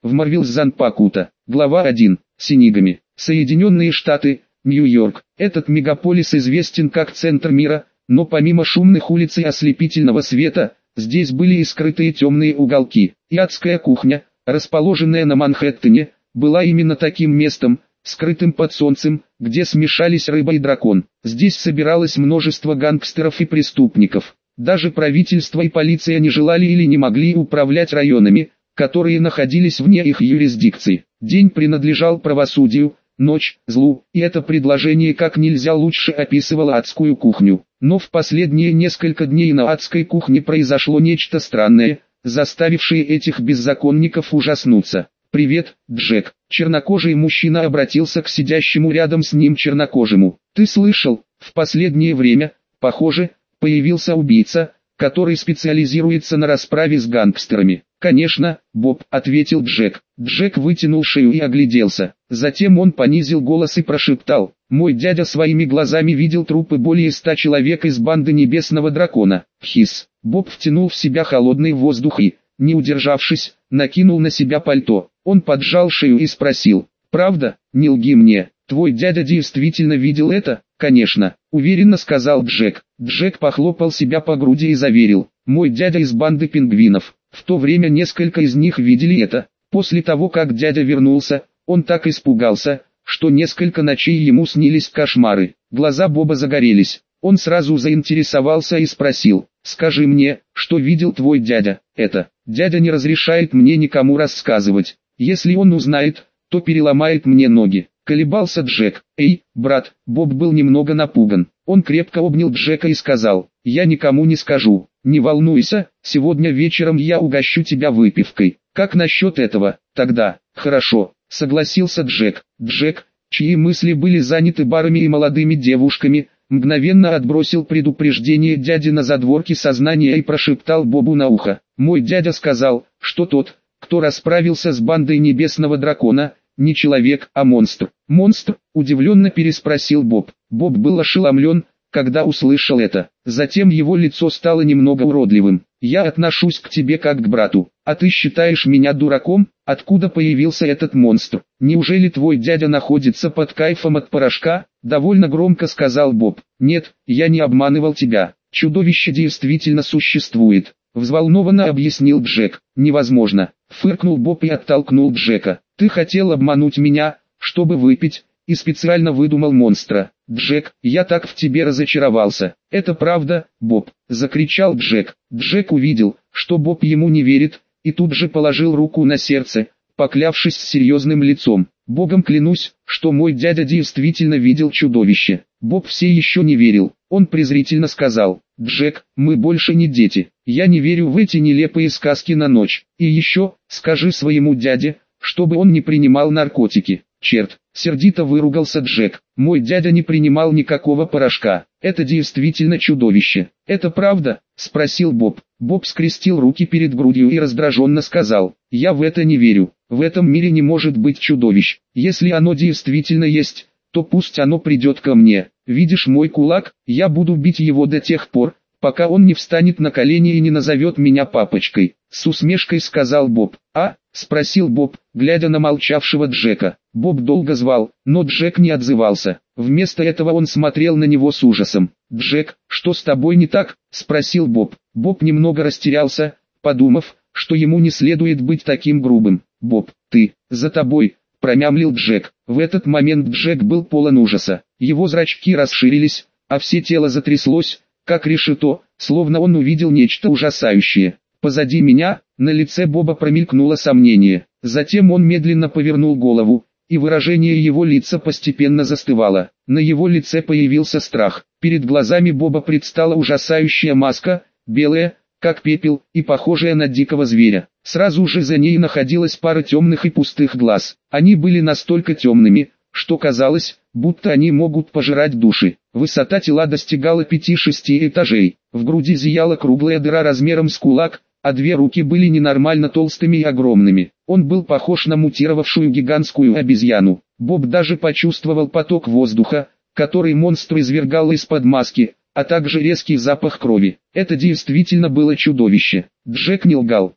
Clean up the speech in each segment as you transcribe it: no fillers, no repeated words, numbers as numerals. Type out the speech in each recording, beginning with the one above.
в Марвилс-Занпакута. Глава 1. Синигами. Соединенные Штаты, Нью-Йорк. Этот мегаполис известен как центр мира, но помимо шумных улиц и ослепительного света, здесь были и скрытые темные уголки. И адская кухня, расположенная на Манхэттене, была именно таким местом, скрытым под солнцем, где смешались рыба и дракон. Здесь собиралось множество гангстеров и преступников. Даже правительство и полиция не желали или не могли управлять районами, которые находились вне их юрисдикции. День принадлежал правосудию, ночь – злу, и это предложение как нельзя лучше описывало адскую кухню. Но в последние несколько дней на адской кухне произошло нечто странное, заставившее этих беззаконников ужаснуться. «Привет, Джек», — чернокожий мужчина обратился к сидящему рядом с ним чернокожему. «Ты слышал, в последнее время, похоже, появился убийца, который специализируется на расправе с гангстерами». «Конечно, Боб», — ответил Джек. Джек вытянул шею и огляделся. Затем он понизил голос и прошептал: «Мой дядя своими глазами видел трупы более 100 человек из банды Небесного Дракона». Хис. Боб втянул в себя холодный воздух и, не удержавшись, накинул на себя пальто. Он поджал шею и спросил: «Правда? Не лги мне, твой дядя действительно видел это?» «Конечно», — уверенно сказал Джек. Джек похлопал себя по груди и заверил: «Мой дядя из банды пингвинов. В то время несколько из них видели это. После того, как дядя вернулся, он так испугался, что несколько ночей ему снились кошмары». Глаза Боба загорелись. Он сразу заинтересовался и спросил: «Скажи мне, что видел твой дядя?» «Это, дядя не разрешает мне никому рассказывать. Если он узнает, то переломает мне ноги», — колебался Джек. «Эй, брат», Боб был немного напуган. Он крепко обнял Джека и сказал: «Я никому не скажу. Не волнуйся, сегодня вечером я угощу тебя выпивкой. Как насчет этого?» «Тогда, хорошо», — согласился Джек. Джек, чьи мысли были заняты барами и молодыми девушками, мгновенно отбросил предупреждение дяди на задворки сознания и прошептал Бобу на ухо: «Мой дядя сказал, что тот, кто расправился с бандой Небесного Дракона, не человек, а монстр». «Монстр?» – удивленно переспросил Боб. Боб был ошеломлен, когда услышал это. Затем его лицо стало немного уродливым. «Я отношусь к тебе как к брату, а ты считаешь меня дураком? Откуда появился этот монстр? Неужели твой дядя находится под кайфом от порошка?» – довольно громко сказал Боб. «Нет, я не обманывал тебя. Чудовище действительно существует», – взволнованно объяснил Джек. «Невозможно», – фыркнул Боб и оттолкнул Джека. «Ты хотел обмануть меня, чтобы выпить, и специально выдумал монстра. Джек, я так в тебе разочаровался». «Это правда, Боб», — закричал Джек. Джек увидел, что Боб ему не верит, и тут же положил руку на сердце, поклявшись с серьезным лицом: «Богом клянусь, что мой дядя действительно видел чудовище». Боб все еще не верил. Он презрительно сказал: «Джек, мы больше не дети. Я не верю в эти нелепые сказки на ночь. И еще, скажи своему дяде, чтобы он не принимал наркотики». «Черт!» — сердито выругался Джек. «Мой дядя не принимал никакого порошка. Это действительно чудовище». «Это правда?» — спросил Боб. Боб скрестил руки перед грудью и раздраженно сказал: «Я в это не верю. В этом мире не может быть чудовищ. Если оно действительно есть, то пусть оно придет ко мне. Видишь мой кулак? Я буду бить его до тех пор, пока он не встанет на колени и не назовет меня папочкой», — с усмешкой сказал Боб. «А?» — спросил Боб, глядя на молчавшего Джека. Боб долго звал, но Джек не отзывался. Вместо этого он смотрел на него с ужасом. «Джек, что с тобой не так?» — спросил Боб. Боб немного растерялся, подумав, что ему не следует быть таким грубым. «Боб, ты, за тобой», — промямлил Джек. В этот момент Джек был полон ужаса. Его зрачки расширились, а все тело затряслось, как решето, словно он увидел нечто ужасающее. Позади меня, на лице Боба промелькнуло сомнение. Затем он медленно повернул голову, и выражение его лица постепенно застывало. На его лице появился страх. Перед глазами Боба предстала ужасающая маска, белая, как пепел, и похожая на дикого зверя. Сразу же за ней находилась пара темных и пустых глаз. Они были настолько темными, что казалось, будто они могут пожирать души. Высота тела достигала 5-6 этажей. В груди зияла круглая дыра размером с кулак, а две руки были ненормально толстыми и огромными. Он был похож на мутировавшую гигантскую обезьяну. Боб даже почувствовал поток воздуха, который монстр извергал из-под маски, а также резкий запах крови. Это действительно было чудовище. Джек не лгал.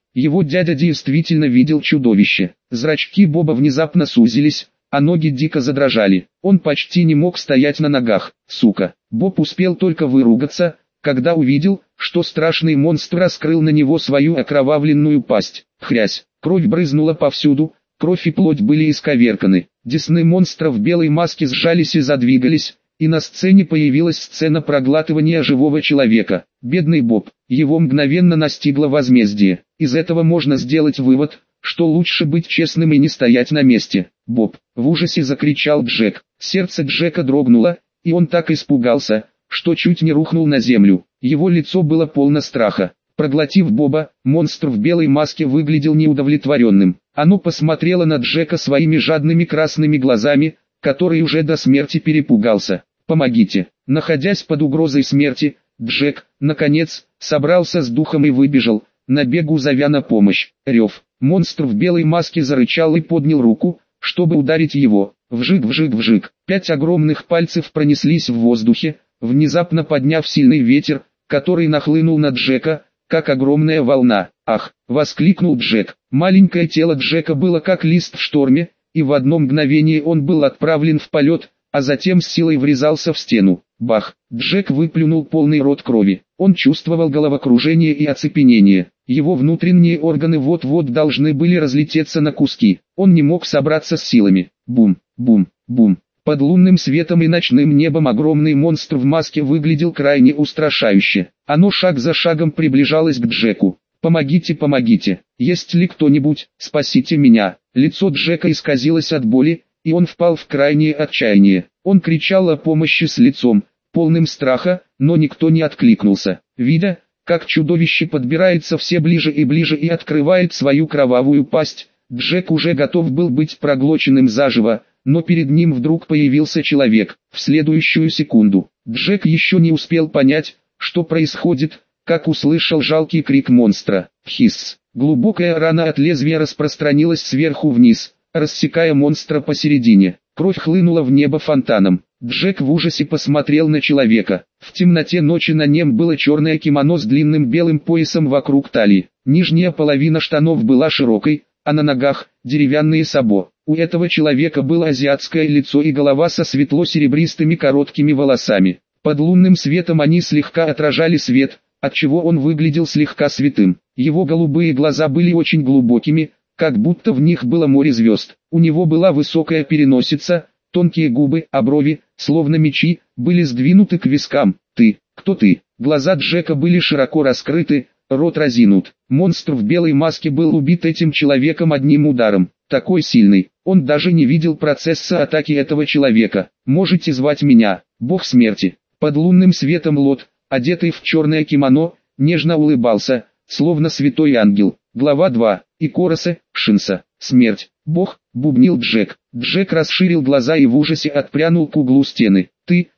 Его дядя действительно видел чудовище. Зрачки Боба внезапно сузились, а ноги дико задрожали. Он почти не мог стоять на ногах. Сука! Боб успел только выругаться, когда увидел, что страшный монстр раскрыл на него свою окровавленную пасть. Хрясь! Кровь брызнула повсюду, кровь и плоть были исковерканы. Десны монстра в белой маске сжались и задвигались, и на сцене появилась сцена проглатывания живого человека. Бедный Боб, его мгновенно настигло возмездие. Из этого можно сделать вывод, что лучше быть честным и не стоять на месте. «Боб!» — в ужасе закричал Джек. Сердце Джека дрогнуло, и он так испугался, что чуть не рухнул на землю. Его лицо было полно страха. Проглотив Боба, монстр в белой маске выглядел неудовлетворенным. Оно посмотрело на Джека своими жадными красными глазами, который уже до смерти перепугался. «Помогите!» Находясь под угрозой смерти, Джек, наконец, собрался с духом и выбежал, на бегу зовя на помощь. Рев. Монстр в белой маске зарычал и поднял руку, чтобы ударить его. Вжик-вжик-вжик. 5 огромных пальцев пронеслись в воздухе, внезапно подняв сильный ветер, который нахлынул на Джека, как огромная волна. «Ах!» — воскликнул Джек. Маленькое тело Джека было как лист в шторме, и в одно мгновение он был отправлен в полет, а затем с силой врезался в стену. Бах! Джек выплюнул полный рот крови. Он чувствовал головокружение и оцепенение. Его внутренние органы вот-вот должны были разлететься на куски. Он не мог собраться с силами. Бум, бум, бум. Под лунным светом и ночным небом огромный монстр в маске выглядел крайне устрашающе. Оно шаг за шагом приближалось к Джеку. «Помогите, помогите! Есть ли кто-нибудь? Спасите меня!» Лицо Джека исказилось от боли, и он впал в крайнее отчаяние. Он кричал о помощи с лицом, полным страха, но никто не откликнулся. Видя, как чудовище подбирается все ближе и открывает свою кровавую пасть, Джек уже готов был быть проглоченным заживо, но перед ним вдруг появился человек. В следующую секунду Джек еще не успел понять, что происходит, как услышал жалкий крик монстра. Хисс. Глубокая рана от лезвия распространилась сверху вниз, рассекая монстра посередине. Кровь хлынула в небо фонтаном. Джек в ужасе посмотрел на человека. В темноте ночи на нем было черное кимоно с длинным белым поясом вокруг талии. Нижняя половина штанов была широкой, а на ногах – деревянные сабо. У этого человека было азиатское лицо и голова со светло-серебристыми короткими волосами. Под лунным светом они слегка отражали свет, отчего он выглядел слегка святым. Его голубые глаза были очень глубокими, как будто в них было море звезд. У него была высокая переносица, тонкие губы, а брови, словно мечи, были сдвинуты к вискам. «Ты, кто ты?» Глаза Джека были широко раскрыты, рот разинут. Монстр в белой маске был убит этим человеком одним ударом. Такой сильный, он даже не видел процесса атаки этого человека. «Можете звать меня, бог смерти». Под лунным светом Лот, одетый в черное кимоно, нежно улыбался, словно святой ангел. Глава 2. Икоросе, Шинса. Смерть. Бог, бубнил Джек. Джек расширил глаза и в ужасе отпрянул к углу стены. Ты,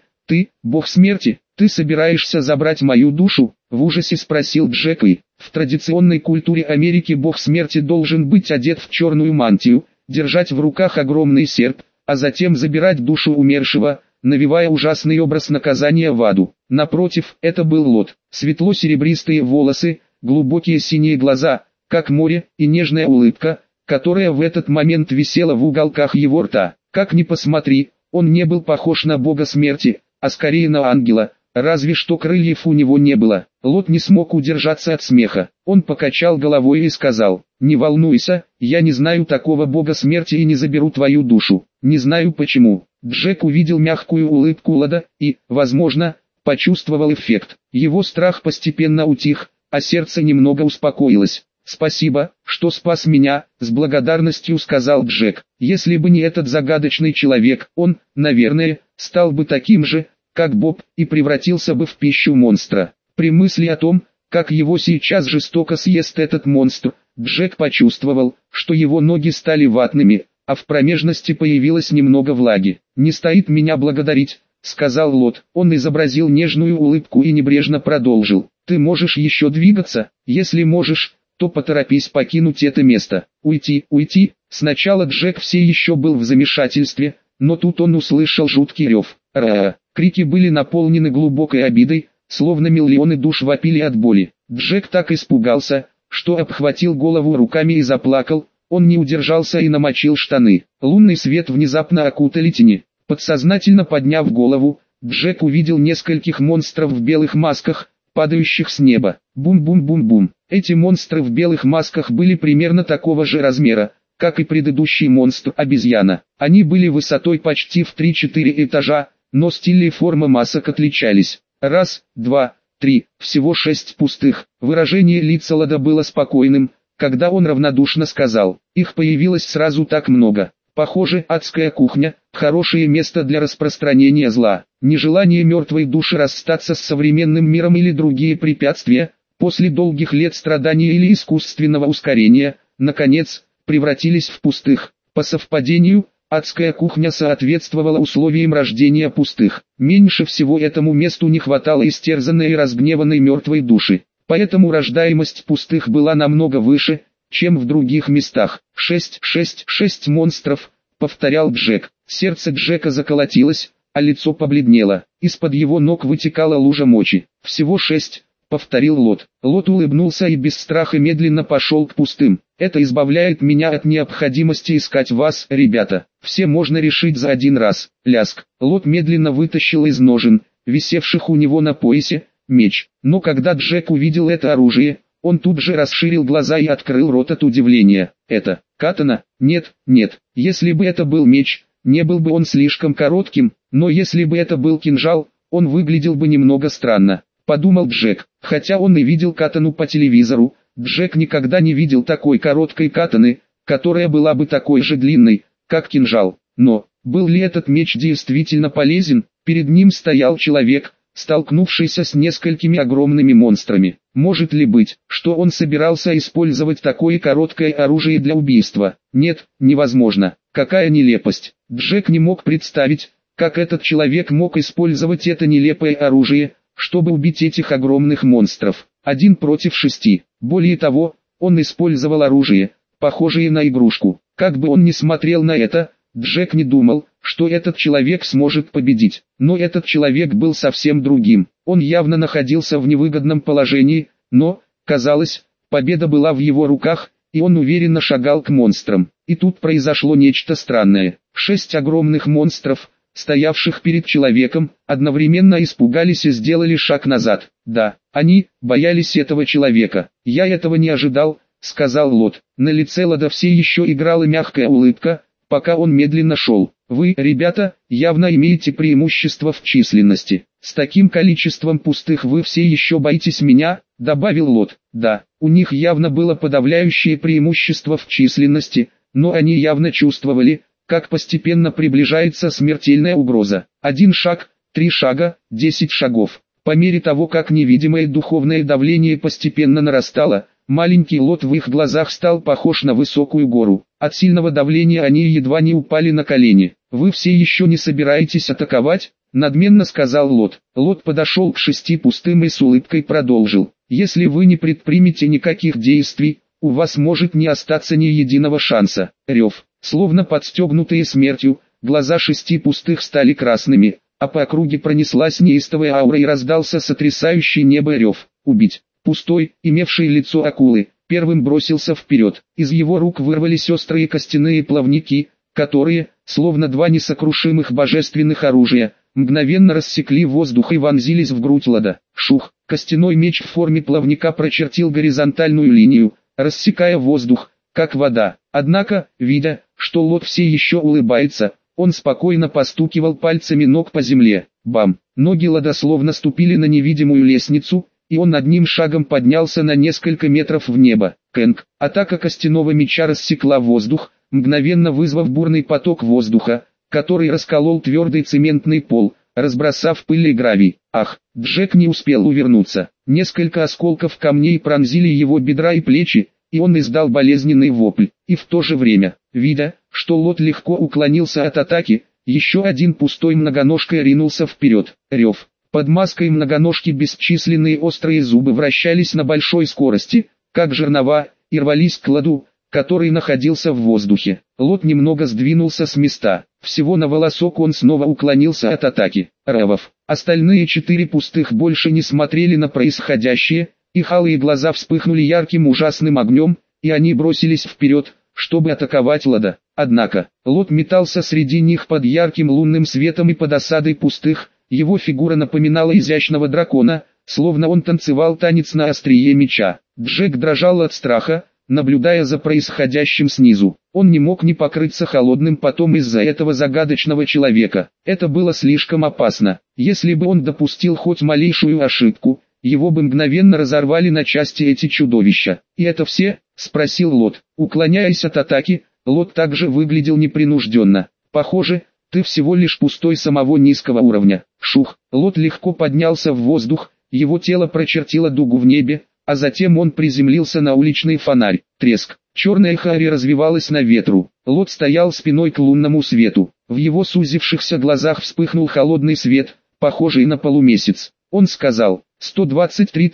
бог смерти, ты собираешься забрать мою душу? В ужасе спросил Джек. И в традиционной культуре Америки бог смерти должен быть одет в черную мантию, держать в руках огромный серп, а затем забирать душу умершего, навевая ужасный образ наказания в аду. Напротив, это был Лот. Светло-серебристые волосы, глубокие синие глаза, как море, и нежная улыбка, которая в этот момент висела в уголках его рта. Как ни посмотри, он не был похож на бога смерти, а скорее на ангела, разве что крыльев у него не было. Лот не смог удержаться от смеха. Он покачал головой и сказал: «Не волнуйся, я не знаю такого бога смерти и не заберу твою душу. Не знаю почему». Джек увидел мягкую улыбку Лода и, возможно, почувствовал эффект. Его страх постепенно утих, а сердце немного успокоилось. «Спасибо, что спас меня», — с благодарностью сказал Джек. «Если бы не этот загадочный человек, он, наверное, стал бы таким же, как Боб, и превратился бы в пищу монстра». При мысли о том, как его сейчас жестоко съест этот монстр, Джек почувствовал, что его ноги стали ватными, а в промежности появилось немного влаги. «Не стоит меня благодарить», — сказал Лот. Он изобразил нежную улыбку и небрежно продолжил. «Ты можешь еще двигаться? Если можешь, то поторопись покинуть это место». Уйти. Сначала Джек все еще был в замешательстве, но тут он услышал жуткий рев. Ра! Крики были наполнены глубокой обидой, словно миллионы душ вопили от боли. Джек так испугался, что обхватил голову руками и заплакал. Он не удержался и намочил штаны. Лунный свет внезапно окутали тени. Подсознательно подняв голову, Джек увидел нескольких монстров в белых масках, падающих с неба. Бум-бум-бум-бум. Эти монстры в белых масках были примерно такого же размера, как и предыдущий монстр обезьяна. Они были высотой почти в 3-4 этажа, но стиль и форма масок отличались. Раз, два, три, всего 6 пустых. Выражение лица Лода было спокойным, когда он равнодушно сказал: их появилось сразу так много. Похоже, адская кухня – хорошее место для распространения зла. Нежелание мертвой души расстаться с современным миром или другие препятствия, после долгих лет страдания или искусственного ускорения, наконец, превратились в пустых. По совпадению, адская кухня соответствовала условиям рождения пустых. Меньше всего этому месту не хватало истерзанной и разгневанной мертвой души. Поэтому рождаемость пустых была намного выше, чем в других местах. 6 монстров, повторял Джек. Сердце Джека заколотилось, а лицо побледнело. Из-под его ног вытекала лужа мочи. Всего 6, повторил Лот. Лот улыбнулся и без страха медленно пошел к пустым. Это избавляет меня от необходимости искать вас, ребята. Все можно решить за один раз. Ляск. Лот медленно вытащил из ножен, висевших у него на поясе, меч. Но когда Джек увидел это оружие, он тут же расширил глаза и открыл рот от удивления. Это катана? Нет, нет. Если бы это был меч, не был бы он слишком коротким, но если бы это был кинжал, он выглядел бы немного странно, подумал Джек. Хотя он и видел катану по телевизору, Джек никогда не видел такой короткой катаны, которая была бы такой же длинной, как кинжал. Но, был ли этот меч действительно полезен? Перед ним стоял человек, столкнувшийся с несколькими огромными монстрами. Может ли быть, что он собирался использовать такое короткое оружие для убийства? Нет, невозможно. Какая нелепость. Джек не мог представить, как этот человек мог использовать это нелепое оружие, чтобы убить этих огромных монстров. 1 против 6. Более того, он использовал оружие, похожее на игрушку. Как бы он ни смотрел на это, Джек не думал, что этот человек сможет победить. Но этот человек был совсем другим. Он явно находился в невыгодном положении, но, казалось, победа была в его руках, и он уверенно шагал к монстрам. И тут произошло нечто странное. 6 огромных монстров, стоявших перед человеком, одновременно испугались и сделали шаг назад. Да, они боялись этого человека. «Я этого не ожидал», — сказал Лот. На лице Лода все еще играла мягкая улыбка, пока он медленно шел. «Вы, ребята, явно имеете преимущество в численности. С таким количеством пустых вы все еще боитесь меня», — добавил Лот. Да, у них явно было подавляющее преимущество в численности, но они явно чувствовали, как постепенно приближается смертельная угроза. 1 шаг, 3 шага, 10 шагов. По мере того, как невидимое духовное давление постепенно нарастало, маленький Лот в их глазах стал похож на высокую гору. От сильного давления они едва не упали на колени. «Вы все еще не собираетесь атаковать?» — надменно сказал Лот. Лот подошел к 6 пустым и с улыбкой продолжил. «Если вы не предпримете никаких действий, у вас может не остаться ни единого шанса». Рев. Словно подстегнутые смертью, глаза 6 пустых стали красными, а по округе пронеслась неистовая аура и раздался сотрясающий небо рев. «Убить!» Пустой, имевший лицо акулы, первым бросился вперед. Из его рук вырвались острые костяные плавники, которые, словно 2 несокрушимых божественных оружия, мгновенно рассекли воздух и вонзились в грудь Лода. Шух! Костяной меч в форме плавника прочертил горизонтальную линию, рассекая воздух, как вода. Однако, видя, что Лот все еще улыбается, он спокойно постукивал пальцами ног по земле. Бам! Ноги Лода словно ступили на невидимую лестницу, и он одним шагом поднялся на несколько метров в небо. Кэнг! Атака костяного меча рассекла воздух, мгновенно вызвав бурный поток воздуха, который расколол твердый цементный пол, разбросав пыль и гравий. Ах! Джек не успел увернуться. Несколько осколков камней пронзили его бедра и плечи, и он издал болезненный вопль. И в то же время, видя, что Лот легко уклонился от атаки, еще один пустой многоножка ринулся вперед. Рев. Под маской многоножки бесчисленные острые зубы вращались на большой скорости, как жернова, и рвались к Лоду, который находился в воздухе. Лот немного сдвинулся с места. Всего на волосок он снова уклонился от атаки. Ревов. Остальные 4 пустых больше не смотрели на происходящее, Их алые глаза вспыхнули ярким ужасным огнем, и они бросились вперед, чтобы атаковать Лода. Однако, Лод метался среди них под ярким лунным светом и под осадой пустых, его фигура напоминала изящного дракона, словно он танцевал танец на острие меча. Джек дрожал от страха, наблюдая за происходящим снизу. Он не мог не покрыться холодным потом из-за этого загадочного человека. Это было слишком опасно. Если бы он допустил хоть малейшую ошибку, его бы мгновенно разорвали на части эти чудовища. «И это все?» – спросил Лот. Уклоняясь от атаки, Лот также выглядел непринужденно. «Похоже, ты всего лишь пустой самого низкого уровня». Шух! Лот легко поднялся в воздух, его тело прочертило дугу в небе, а затем он приземлился на уличный фонарь. Треск. Черная хари развивалась на ветру. Лот стоял спиной к лунному свету. В его сузившихся глазах вспыхнул холодный свет, похожий на полумесяц. Он сказал: 123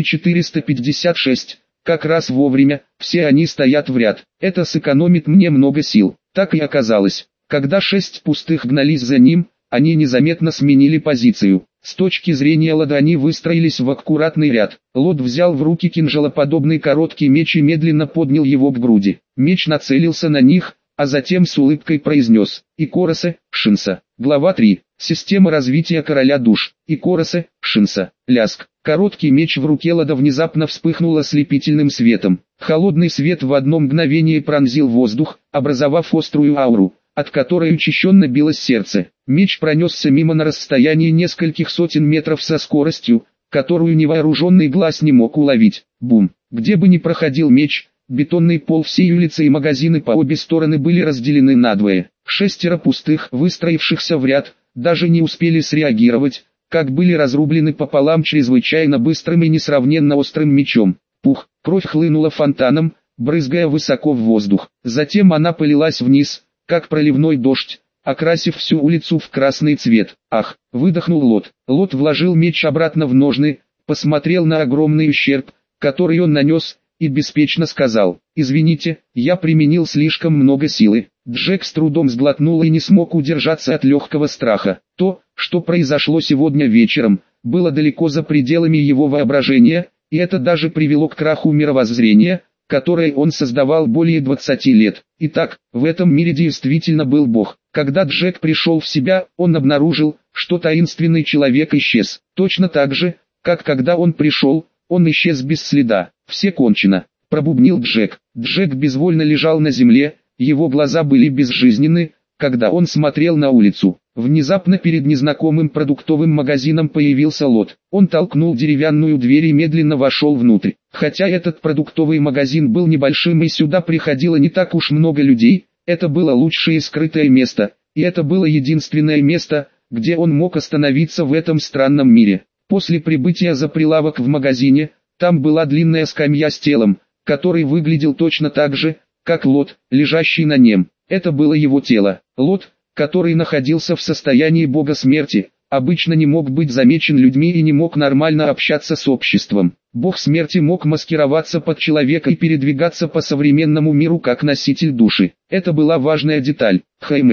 456, как раз вовремя, все они стоят в ряд. Это сэкономит мне много сил. Так и оказалось. Когда 6 пустых гнались за ним, они незаметно сменили позицию. С точки зрения Лода они выстроились в аккуратный ряд. Лод взял в руки кинжалоподобный короткий меч и медленно поднял его к груди. Меч нацелился на них, а затем с улыбкой произнес: «Икоросе, Шинса». Глава 3. Система развития короля душ. Икоросе, Шинса. Ляск. Короткий меч в руке Лода внезапно вспыхнул ослепительным светом. Холодный свет в одно мгновение пронзил воздух, образовав острую ауру, от которой учащенно билось сердце. Меч пронесся мимо на расстоянии нескольких сотен метров со скоростью, которую невооруженный глаз не мог уловить. Бум! Где бы ни проходил меч, бетонный пол всей улицы и магазины по обе стороны были разделены надвое. 6 пустых, выстроившихся в ряд, даже не успели среагировать, как были разрублены пополам чрезвычайно быстрым и несравненно острым мечом. Пух! Кровь хлынула фонтаном, брызгая высоко в воздух. Затем она полилась вниз, как проливной дождь, окрасив всю улицу в красный цвет. «Ах!» — выдохнул Лот. Лот вложил меч обратно в ножны, посмотрел на огромный ущерб, который он нанес, и беспечно сказал: «Извините, я применил слишком много силы». Джек с трудом сглотнул и не смог удержаться от легкого страха. То, что произошло сегодня вечером, было далеко за пределами его воображения, и это даже привело к краху мировоззрения, которое он создавал более 20 лет. Итак, в этом мире действительно был Бог. Когда Джек пришел в себя, он обнаружил, что таинственный человек исчез. Точно так же, как когда он пришел, он исчез без следа. «Все кончено», — пробубнил Джек. Джек безвольно лежал на земле, его глаза были безжизненны, когда он смотрел на улицу. Внезапно перед незнакомым продуктовым магазином появился Лот. Он толкнул деревянную дверь и медленно вошел внутрь. Хотя этот продуктовый магазин был небольшим и сюда приходило не так уж много людей, это было лучшее скрытое место, и это было единственное место, где он мог остановиться в этом странном мире. После прибытия за прилавок в магазине, там была длинная скамья с телом, который выглядел точно так же, как Лот, лежащий на нем. Это было его тело. Лот, который находился в состоянии бога смерти, обычно не мог быть замечен людьми и не мог нормально общаться с обществом. Бог смерти мог маскироваться под человека и передвигаться по современному миру как носитель души. Это была важная деталь.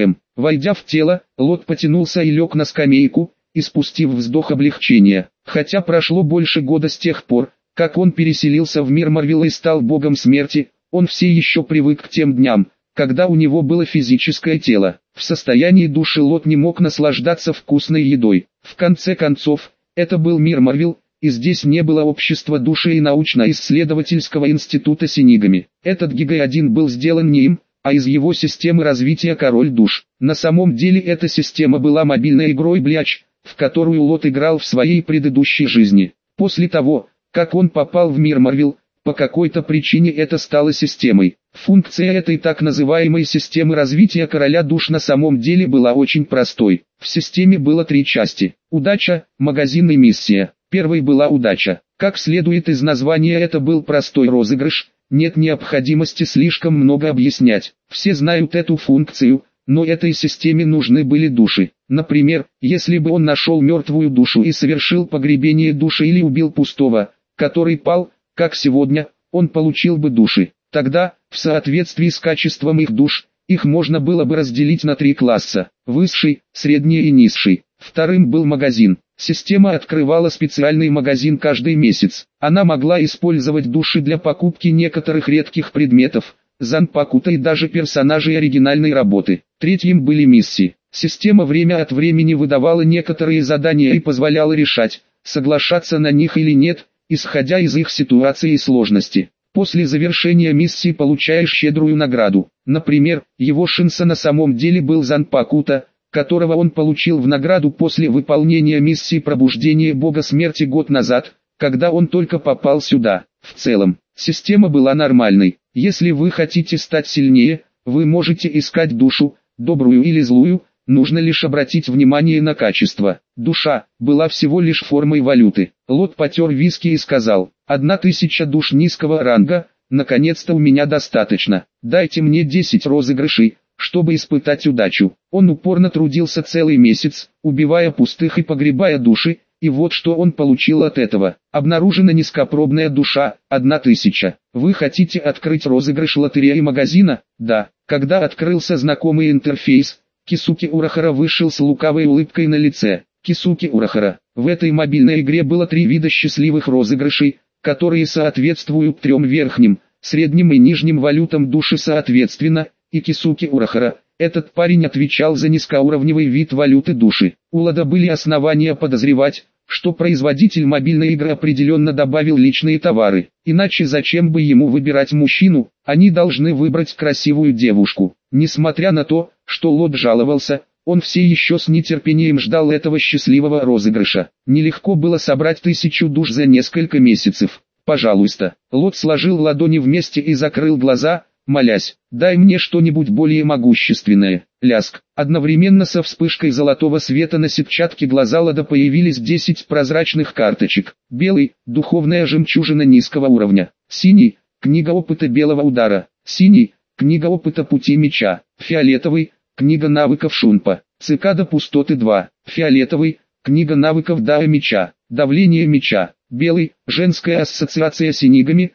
Войдя в тело, Лот потянулся и лег на скамейку, испустив вздох облегчения. Хотя прошло больше года с тех пор, как он переселился в мир Марвела и стал богом смерти, он все еще привык к тем дням, когда у него было физическое тело. В состоянии души Лот не мог наслаждаться вкусной едой. В конце концов, это был мир Марвел, и здесь не было общества души и научно-исследовательского института Синигами. Этот Гигай-1 был сделан не им, а из его системы развития Король Душ. На самом деле эта система была мобильной игрой Бляч, в которую Лот играл в своей предыдущей жизни. После того, как он попал в мир Марвел, по какой-то причине это стало системой. Функция этой так называемой системы развития Короля Душ на самом деле была очень простой. В системе было 3 части: удача, магазин и миссия. Первой была удача. Как следует из названия, это был простой розыгрыш, нет необходимости слишком много объяснять. Все знают эту функцию, но этой системе нужны были души. Например, если бы он нашел мертвую душу и совершил погребение души или убил пустого, который пал, как сегодня, он получил бы души. Тогда, в соответствии с качеством их душ, их можно было бы разделить на 3 класса: высший, средний и низший. Вторым был магазин. Система открывала специальный магазин каждый месяц. Она могла использовать души для покупки некоторых редких предметов, занпакута и даже персонажей оригинальной работы. Третьим были миссии. Система время от времени выдавала некоторые задания и позволяла решать, соглашаться на них или нет, исходя из их ситуации и сложности. После завершения миссии получаешь щедрую награду. Например, его Шинса на самом деле был занпакута, которого он получил в награду после выполнения миссии пробуждения бога смерти год назад, когда он только попал сюда. В целом, система была нормальной. Если вы хотите стать сильнее, вы можете искать душу, добрую или злую, нужно лишь обратить внимание на качество. Душа была всего лишь формой валюты. Лот потер виски и сказал: 1000 душ низкого ранга, наконец-то у меня достаточно. Дайте мне 10 розыгрышей, чтобы испытать удачу. Он упорно трудился целый месяц, убивая пустых и погребая души, и вот что он получил от этого. Обнаружена низкопробная душа, 1000. Вы хотите открыть розыгрыш лотереи магазина? Да. Когда открылся знакомый интерфейс, Кисуки Урахара вышел с лукавой улыбкой на лице. Кисуки Урахара. В этой мобильной игре было 3 вида счастливых розыгрышей, которые соответствуют 3 верхним, средним и нижним валютам души соответственно, и Кисуки Урахара. Этот парень отвечал за низкоуровневый вид валюты души. У Лода были основания подозревать, что производитель мобильной игры определенно добавил личные товары. Иначе зачем бы ему выбирать мужчину, они должны выбрать красивую девушку. Несмотря на то, что Лот жаловался, он все еще с нетерпением ждал этого счастливого розыгрыша. Нелегко было собрать 1000 душ за несколько месяцев. Пожалуйста. Лот сложил ладони вместе и закрыл глаза, молясь: «Дай мне что-нибудь более могущественное». Ляск. Одновременно со вспышкой золотого света на сетчатке глаза Лода появились 10 прозрачных карточек. Белый – духовная жемчужина низкого уровня. Синий – книга опыта белого удара. Синий – книга опыта пути меча. Фиолетовый – книга навыков Шунпа. Цикада пустоты 2. Фиолетовый – книга навыков Дао меча. Давление меча. Белый – женская ассоциация с синигами.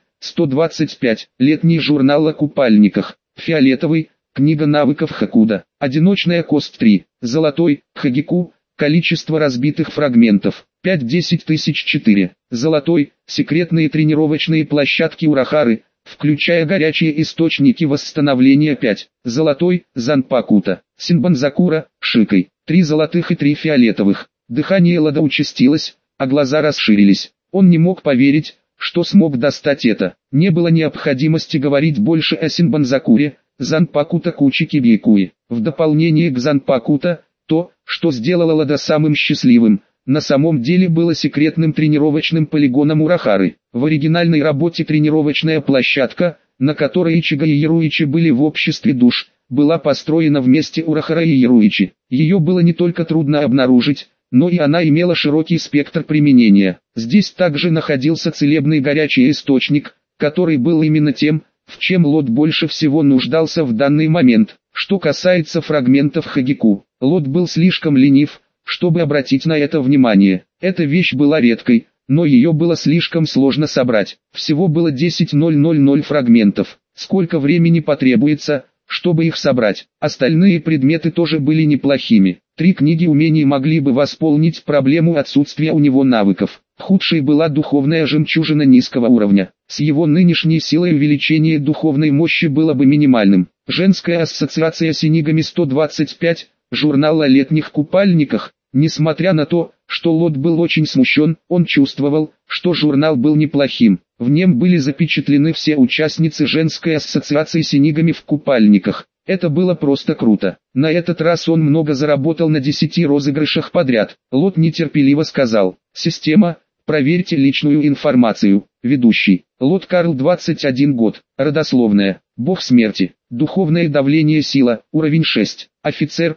125. Летний журнал о купальниках. Фиолетовый – книга навыков Хакуда. Одиночная кость 3. Золотой – Хагику. Количество разбитых фрагментов. 5-10 тысяч 4. Золотой – секретные тренировочные площадки Урахары, включая горячие источники восстановления 5. Золотой – Занпакута. Синбанзакура – Шикой. 3 золотых и 3 фиолетовых. Дыхание Лода участилось, а глаза расширились. Он не мог поверить, что смог достать это. Не было необходимости говорить больше о Синбанзакуре, Занпакута Кучики Бейкуи. В дополнение к Занпакута, то, что сделало Лода самым счастливым, на самом деле было секретным тренировочным полигоном Урахары. В оригинальной работе тренировочная площадка, на которой Ичиго и Яруичи были в обществе душ, была построена вместе Урахара и Яруичи. Ее было не только трудно обнаружить, но и она имела широкий спектр применения. Здесь также находился целебный горячий источник, который был именно тем, в чем Лот больше всего нуждался в данный момент. Что касается фрагментов Хагику, Лот был слишком ленив, чтобы обратить на это внимание. Эта вещь была редкой, но ее было слишком сложно собрать. Всего было 10,000 фрагментов. Сколько времени потребуется, чтобы их собрать? Остальные предметы тоже были неплохими. 3 книги умений могли бы восполнить проблему отсутствия у него навыков. Худшей была духовная жемчужина низкого уровня. С его нынешней силой увеличение духовной мощи было бы минимальным. Женская ассоциация с синигами 125, журнал о летних купальниках. Несмотря на то, что Лот был очень смущен, он чувствовал, что журнал был неплохим. В нем были запечатлены все участницы женской ассоциации с синигами в купальниках. Это было просто круто. На этот раз он много заработал на 10 розыгрышах подряд. Лот нетерпеливо сказал: «Система, проверьте личную информацию». Ведущий. Лот Карл, 21 год. Родословная. Бог смерти. Духовное давление сила. Уровень 6. Офицер.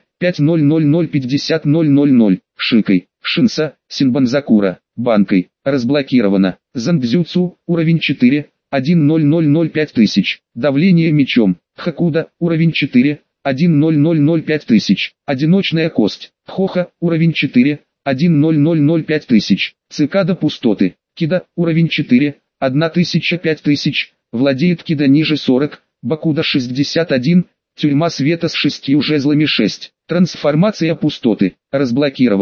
500050000. Шикой. Шинса. Синбанзакура. Банкой. Разблокировано. Зангдзюцу. Уровень 4. 1005000. Давление мечом. Хакуда. Уровень 4. 1005000. Одиночная кость. Хоха. Уровень 4. 1005000. Цикада пустоты. Кида. Уровень 4. 1000-5000. Владеет кида ниже 40. Бакуда 61. Тюрьма света с 6 жезлами 6. Трансформация пустоты. Разблокирована.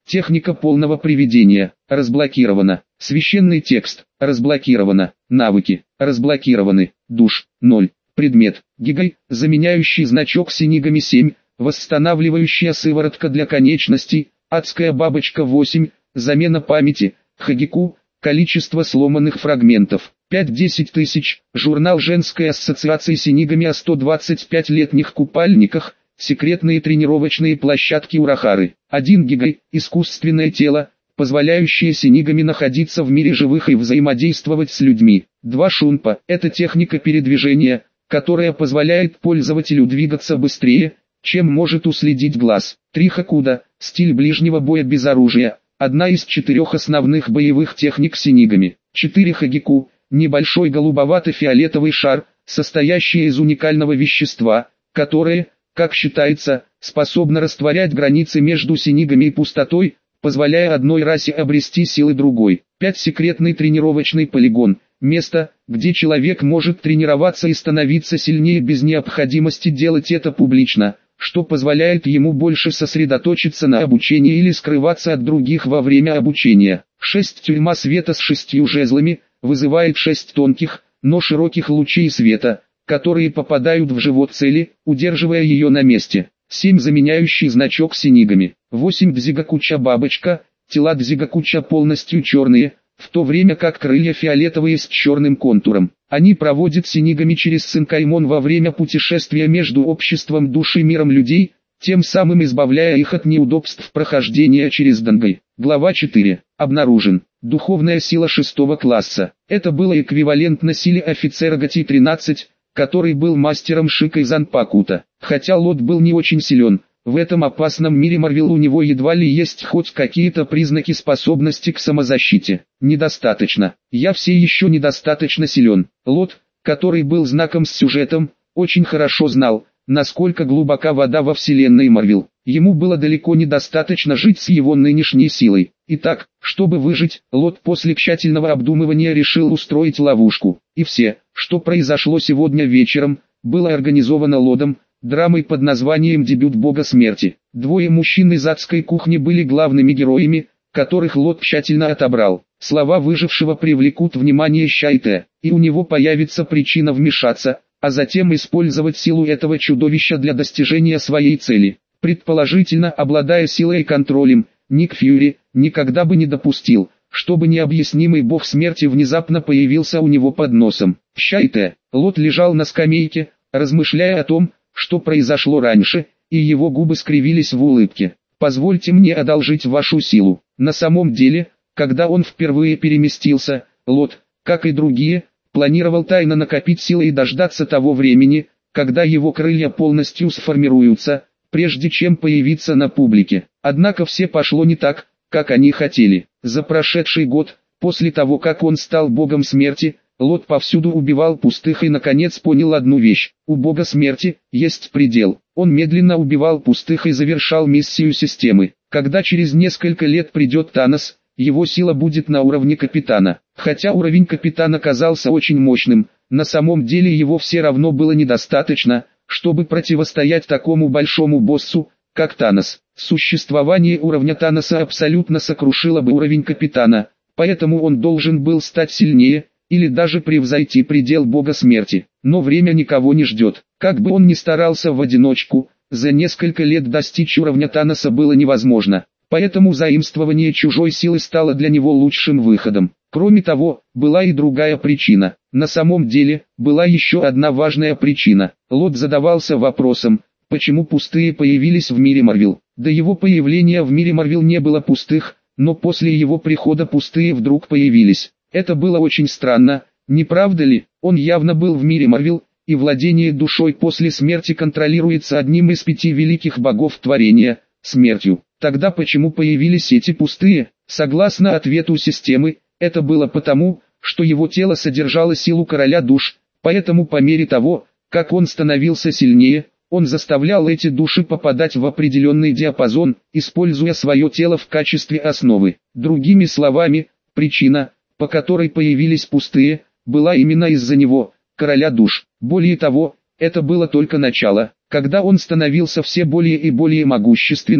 Техника полного приведения. Разблокирована. Священный текст. Разблокировано. Навыки. Разблокированы. Душ. 0. Предмет. Гигай. Заменяющий значок синигами 7. Восстанавливающая сыворотка для конечностей. Адская бабочка 8. Замена памяти. Хагику. Количество сломанных фрагментов. 5-10 тысяч. Журнал женской ассоциации синигами о 125-летних купальниках. Секретные тренировочные площадки Урахары. 1 гигай. Искусственное тело, позволяющее синигами находиться в мире живых и взаимодействовать с людьми. 2 шунпа. Это техника передвижения, которая позволяет пользователю двигаться быстрее, чем может уследить глаз. 3 хакуда. Стиль ближнего боя без оружия. Одна из 4 основных боевых техник синигами. 4 хагику. Небольшой голубовато-фиолетовый шар, состоящий из уникального вещества, которое, как считается, способно растворять границы между синигами и пустотой, позволяя одной расе обрести силы другой. 5 секретный тренировочный полигон. Место, где человек может тренироваться и становиться сильнее без необходимости делать это публично, что позволяет ему больше сосредоточиться на обучении или скрываться от других во время обучения. 6 тюрьма света с 6 жезлами, вызывает 6 тонких, но широких лучей света, которые попадают в живот цели, удерживая ее на месте. 7 заменяющий значок синигами. 8 дзигакуча бабочка, тела дзигакуча полностью черные, в то время как крылья фиолетовые с черным контуром. Они проводят синигами через Синкаймон во время путешествия между обществом душ и миром людей, тем самым избавляя их от неудобств прохождения через Дангай. Глава 4. Обнаружен. Духовная сила 6 класса. Это было эквивалентно силе офицера Гати-13, который был мастером Шика из Анпакута. Хотя Лот был не очень силен, в этом опасном мире Марвел у него едва ли есть хоть какие-то признаки способности к самозащите. Недостаточно. Я все еще недостаточно силен. Лот, который был знаком с сюжетом, очень хорошо знал, насколько глубока вода во вселенной Марвел. Ему было далеко недостаточно жить с его нынешней силой. Итак, чтобы выжить, Лот после тщательного обдумывания решил устроить ловушку. И все, что произошло сегодня вечером, было организовано Лодом, драмой под названием «Дебют Бога Смерти». 2 мужчин из адской кухни были главными героями, которых Лот тщательно отобрал. Слова выжившего привлекут внимание Щайте, и у него появится причина вмешаться, а затем использовать силу этого чудовища для достижения своей цели. Предположительно, обладая силой и контролем, Ник Фьюри никогда бы не допустил, чтобы необъяснимый бог смерти внезапно появился у него под носом. Щайте. Лот лежал на скамейке, размышляя о том, что произошло раньше, и его губы скривились в улыбке. «Позвольте мне одолжить вашу силу». На самом деле, когда он впервые переместился, Лот, как и другие, планировал тайно накопить силы и дождаться того времени, когда его крылья полностью сформируются, прежде чем появиться на публике. Однако все пошло не так, как они хотели. За прошедший год, после того как он стал богом смерти, Лот повсюду убивал пустых и наконец понял одну вещь: у бога смерти есть предел. Он медленно убивал пустых и завершал миссию системы. Когда через несколько лет придет Танос, его сила будет на уровне капитана. Хотя уровень капитана казался очень мощным, на самом деле его все равно было недостаточно, чтобы противостоять такому большому боссу, как Танос. Существование уровня Таноса абсолютно сокрушило бы уровень капитана, поэтому он должен был стать сильнее, или даже превзойти предел бога смерти. Но время никого не ждет. Как бы он ни старался в одиночку, за несколько лет достичь уровня Таноса было невозможно. Поэтому заимствование чужой силы стало для него лучшим выходом. Кроме того, была и другая причина. На самом деле, была еще одна важная причина. Лот задавался вопросом, почему пустые появились в мире Марвел. До его появления в мире Марвел не было пустых, но после его прихода пустые вдруг появились. Это было очень странно, не правда ли? Он явно был в мире Марвел, и владение душой после смерти контролируется одним из 5 великих богов творения – смертью. Тогда почему появились эти пустые? Согласно ответу системы, это было потому, что его тело содержало силу короля душ, поэтому по мере того, как он становился сильнее, он заставлял эти души попадать в определенный диапазон, используя свое тело в качестве основы. Другими словами, причина, по которой появились пустые, была именно из-за него, короля душ. Более того, это было только начало. Когда он становился все более и более могущественным,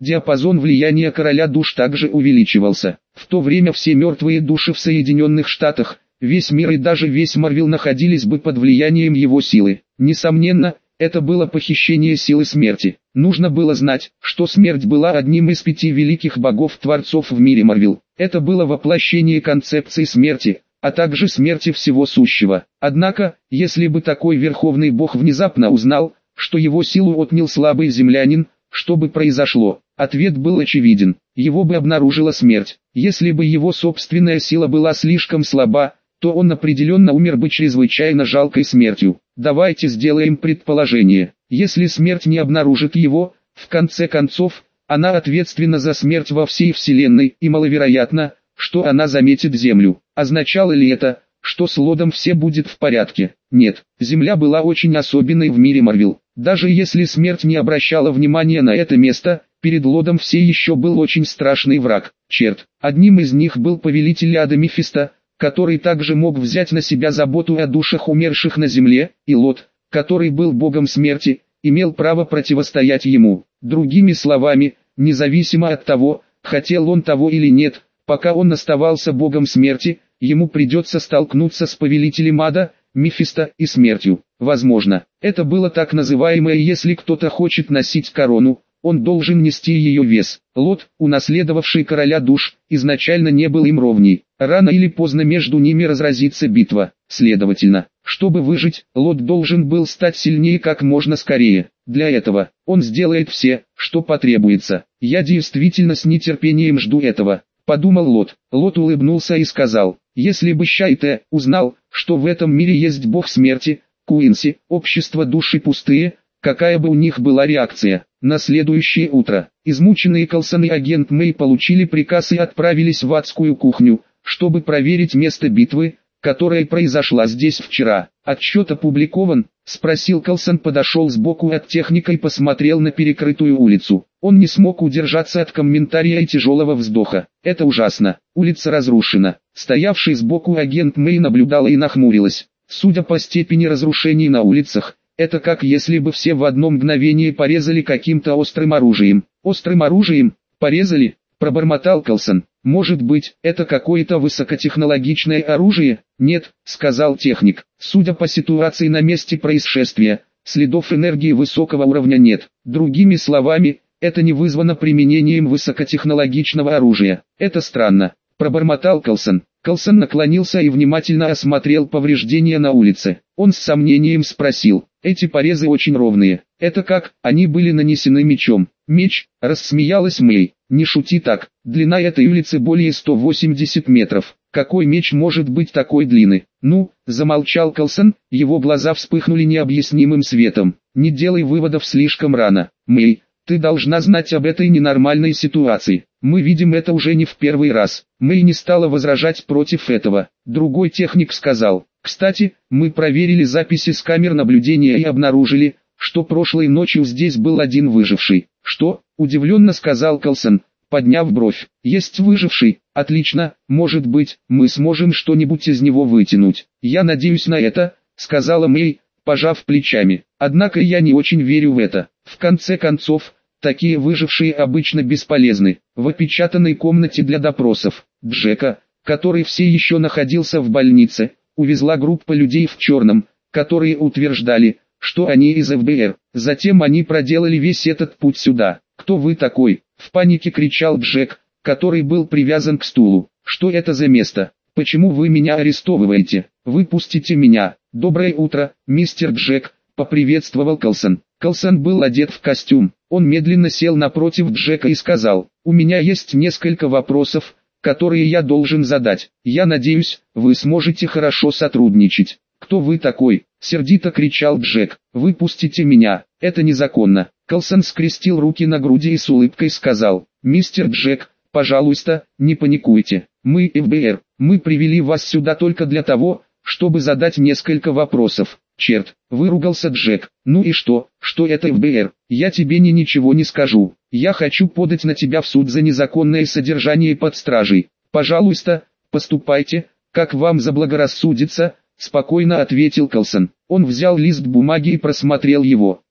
Диапазон влияния короля душ также увеличивался. В то время все мертвые души в Соединенных Штатах, весь мир и даже весь Марвел находились бы под влиянием его силы. Несомненно, это было похищение силы смерти. Нужно было знать, что смерть была одним из 5 великих богов-творцов в мире Марвел. Это было воплощение концепции смерти, а также смерти всего сущего. Однако, если бы такой верховный бог внезапно узнал, что его силу отнял слабый землянин, что бы произошло? Ответ был очевиден. Его бы обнаружила смерть. Если бы его собственная сила была слишком слаба, то он определенно умер бы чрезвычайно жалкой смертью. Давайте сделаем предположение. Если смерть не обнаружит его, в конце концов, она ответственна за смерть во всей Вселенной, и маловероятно, что она заметит Землю. Означало ли это, что с Лодом все будет в порядке? Нет, Земля была очень особенной в мире Марвел. Даже если смерть не обращала внимания на это место, перед Лодом все еще был очень страшный враг. Черт, одним из них был повелитель ада Мефисто, который также мог взять на себя заботу о душах умерших на земле, и Лод, который был богом смерти, имел право противостоять ему. Другими словами, независимо от того, хотел он того или нет, пока он оставался богом смерти, ему придется столкнуться с повелителем ада, Мефисто, и смертью. Возможно, это было так называемое «если кто-то хочет носить корону, он должен нести ее вес». Лот, унаследовавший короля душ, изначально не был им ровней. Рано или поздно между ними разразится битва. Следовательно, чтобы выжить, Лот должен был стать сильнее как можно скорее. Для этого, он сделает все, что потребуется. Я действительно с нетерпением жду этого, подумал Лот. Лот улыбнулся и сказал: если бы Шайте узнал, что в этом мире есть бог смерти, Куинси, общество души пустые, какая бы у них была реакция? На следующее утро, измученные Колсон и агент Мэй получили приказ и отправились в адскую кухню, чтобы проверить место битвы, которая произошла здесь вчера. «Отчет опубликован?» — спросил Колсон, подошел сбоку от техника и посмотрел на перекрытую улицу. Он не смог удержаться от комментария и тяжелого вздоха. «Это ужасно. Улица разрушена». Стоявший сбоку агент Мэй наблюдала и нахмурилась. Судя по степени разрушений на улицах, это как если бы все в одно мгновение порезали каким-то острым оружием. «Острым оружием? Порезали?» — пробормотал Колсон. «Может быть, это какое-то высокотехнологичное оружие?» «Нет», — сказал техник. «Судя по ситуации на месте происшествия, следов энергии высокого уровня нет. Другими словами, это не вызвано применением высокотехнологичного оружия. Это странно», — пробормотал Колсон. Колсон наклонился и внимательно осмотрел повреждения на улице. Он с сомнением спросил: «Эти порезы очень ровные. Это как, они были нанесены мечом?» «Меч?» — рассмеялась Мэй. «Не шути так. Длина этой улицы более 180 метров. Какой меч может быть такой длины?» «Ну», — замолчал Колсон, его глаза вспыхнули необъяснимым светом. «Не делай выводов слишком рано. Мэй, ты должна знать об этой ненормальной ситуации. Мы видим это уже не в первый раз». Мэй не стала возражать против этого. Другой техник сказал: «Кстати, мы проверили записи с камер наблюдения и обнаружили, что прошлой ночью здесь был один выживший». «Что?» — удивленно сказал Колсон, подняв бровь. «Есть выживший? Отлично, может быть, мы сможем что-нибудь из него вытянуть». «Я надеюсь на это», — сказала Мэй, пожав плечами. «Однако я не очень верю в это. В конце концов, такие выжившие обычно бесполезны». В опечатанной комнате для допросов Джека, который все еще находился в больнице, увезла группа людей в черном, которые утверждали, что они из ФБР. Затем они проделали весь этот путь сюда. «Кто вы такой?» — в панике кричал Джек, который был привязан к стулу. «Что это за место? Почему вы меня арестовываете? Выпустите меня!» «Доброе утро, мистер Джек», — поприветствовал Колсон. Колсон был одет в костюм. Он медленно сел напротив Джека и сказал: «У меня есть несколько вопросов, которые я должен задать. Я надеюсь, вы сможете хорошо сотрудничать». «Кто вы такой?» — сердито кричал Джек. «Выпустите меня, это незаконно». Колсон скрестил руки на груди и с улыбкой сказал: «Мистер Джек, пожалуйста, не паникуйте. Мы ФБР. Мы привели вас сюда только для того, чтобы задать несколько вопросов». «Черт!» — выругался Джек. «Ну и что? Что это ФБР? Я тебе ничего не скажу. Я хочу подать на тебя в суд за незаконное содержание под стражей. Пожалуйста, поступайте, как вам заблагорассудится», — спокойно ответил Колсон. Он взял лист бумаги и просмотрел его.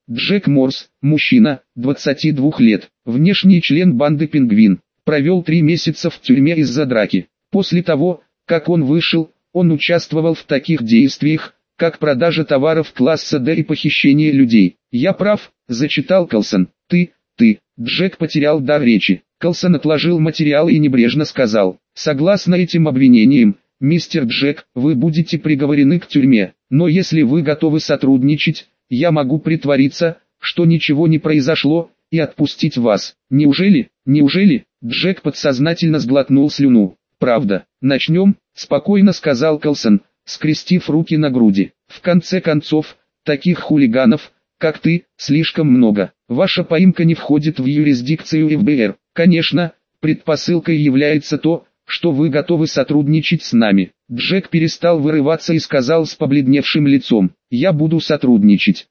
Джек Морс, мужчина, 22 лет, внешний член банды «Пингвин», провел 3 месяца в тюрьме из-за драки. После того, как он вышел, он участвовал в таких действиях, как продажа товаров класса D и похищение людей. «Я прав», — зачитал Колсон. «Ты». Джек потерял дар речи. Колсон отложил материал и небрежно сказал: «Согласно этим обвинениям, мистер Джек, вы будете приговорены к тюрьме, но если вы готовы сотрудничать, я могу притвориться, что ничего не произошло, и отпустить вас». «Неужели?» Джек подсознательно сглотнул слюну. «Правда. Начнем», — спокойно сказал Колсон, скрестив руки на груди. «В конце концов, таких хулиганов, как ты, слишком много. Ваша поимка не входит в юрисдикцию ФБР. Конечно, предпосылкой является то, что вы готовы сотрудничать с нами». Джек перестал вырываться и сказал с побледневшим лицом: «Я буду сотрудничать.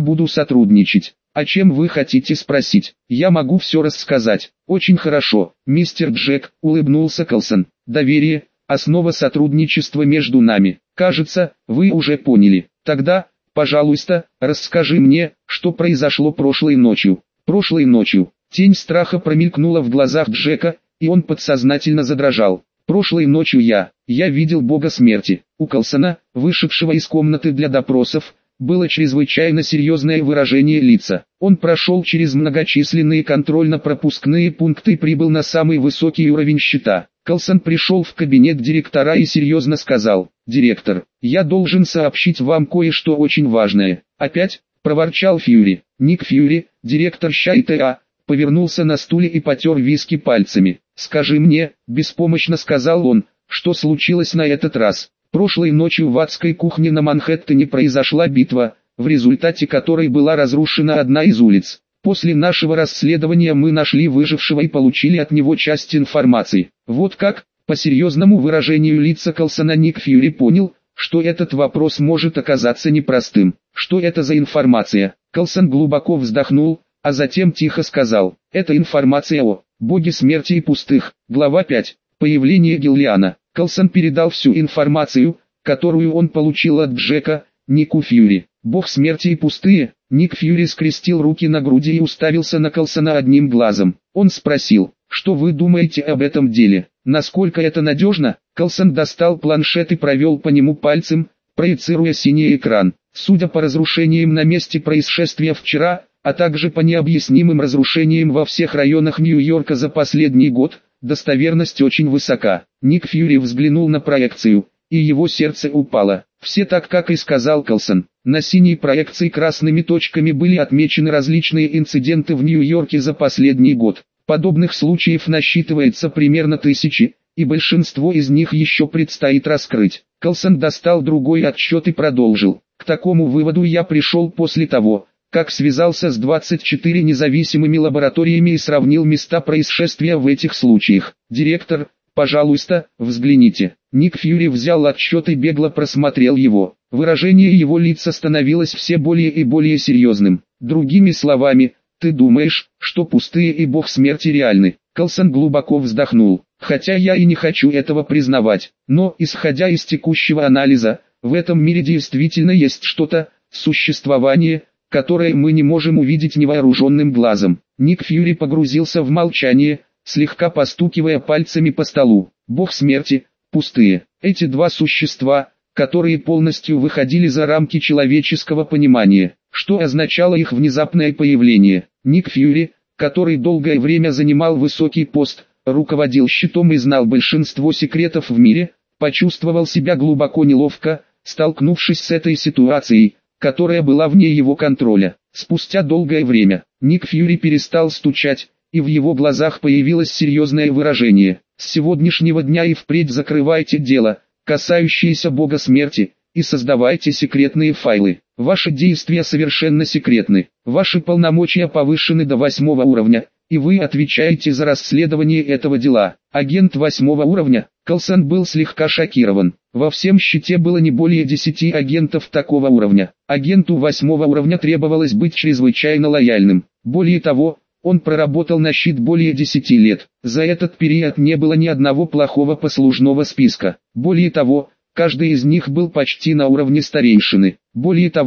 А чем вы хотите спросить? Я могу все рассказать». «Очень хорошо, мистер Джек», — улыбнулся Колсон. «Доверие — основа сотрудничества между нами. Кажется, вы уже поняли. Тогда, пожалуйста, расскажи мне, что произошло прошлой ночью». «Прошлой ночью». Тень страха промелькнула в глазах Джека, и он подсознательно задрожал. «Прошлой ночью я видел бога смерти». У Колсона, вышедшего из комнаты для допросов, было чрезвычайно серьезное выражение лица. Он прошел через многочисленные контрольно-пропускные пункты и прибыл на самый высокий уровень счета. Колсон пришел в кабинет директора и серьезно сказал: «Директор, я должен сообщить вам кое-что очень важное». «Опять?» – проворчал Фьюри. Ник Фьюри, директор ЩА, повернулся на стуле и потер виски пальцами. «Скажи мне», – беспомощно сказал он, – «что случилось на этот раз?» «Прошлой ночью в адской кухне на Манхэттене произошла битва, в результате которой была разрушена одна из улиц. После нашего расследования мы нашли выжившего и получили от него часть информации». «Вот как?» По серьезному выражению лица Колсона Ник Фьюри понял, что этот вопрос может оказаться непростым. «Что это за информация?» Колсон глубоко вздохнул, а затем тихо сказал: «Это информация о боге смерти и пустых». Глава 5. Появление Гиллиана. Колсон передал всю информацию, которую он получил от Джека, Нику Фьюри. «Бог смерти и пустые?» Ник Фьюри скрестил руки на груди и уставился на Колсона одним глазом. Он спросил: «Что вы думаете об этом деле? Насколько это надежно?» Колсон достал планшет и провел по нему пальцем, проецируя синий экран. «Судя по разрушениям на месте происшествия вчера, а также по необъяснимым разрушениям во всех районах Нью-Йорка за последний год, достоверность очень высока». Ник Фьюри взглянул на проекцию, и его сердце упало. Все так, как и сказал Колсон. На синей проекции красными точками были отмечены различные инциденты в Нью-Йорке за последний год. Подобных случаев насчитывается примерно 1000, и большинство из них еще предстоит раскрыть. Колсон достал другой отсчет и продолжил: «К такому выводу я пришел после того, как связался с 24 независимыми лабораториями и сравнил места происшествия в этих случаях. Директор, пожалуйста, взгляните». Ник Фьюри взял отсчет и бегло просмотрел его. Выражение его лица становилось все более и более серьезным. «Другими словами, ты думаешь, что пустые и бог смерти реальны?» Колсон глубоко вздохнул. «Хотя я и не хочу этого признавать, но, исходя из текущего анализа, в этом мире действительно есть что-то, существование, которое мы не можем увидеть невооруженным глазом». Ник Фьюри погрузился в молчание, слегка постукивая пальцами по столу. «Бог смерти, пустые». Эти два существа, которые полностью выходили за рамки человеческого понимания. Что означало их внезапное появление? Ник Фьюри, который долгое время занимал высокий пост, руководил щитом и знал большинство секретов в мире, почувствовал себя глубоко неловко, столкнувшись с этой ситуацией, которая была вне его контроля. Спустя долгое время, Ник Фьюри перестал стучать, и в его глазах появилось серьезное выражение. «С сегодняшнего дня и впредь закрывайте дело, касающееся бога смерти, и создавайте секретные файлы. Ваши действия совершенно секретны, ваши полномочия повышены до 8 уровня, и вы отвечаете за расследование этого дела». Агент 8 уровня. Колсон был слегка шокирован. Во всем щите было не более 10 агентов такого уровня. Агенту 8 уровня требовалось быть чрезвычайно лояльным. Более того, он проработал на щит более 10 лет. За этот период не было ни одного плохого послужного списка. Более того, каждый из них был почти на уровне старейшины. Более того,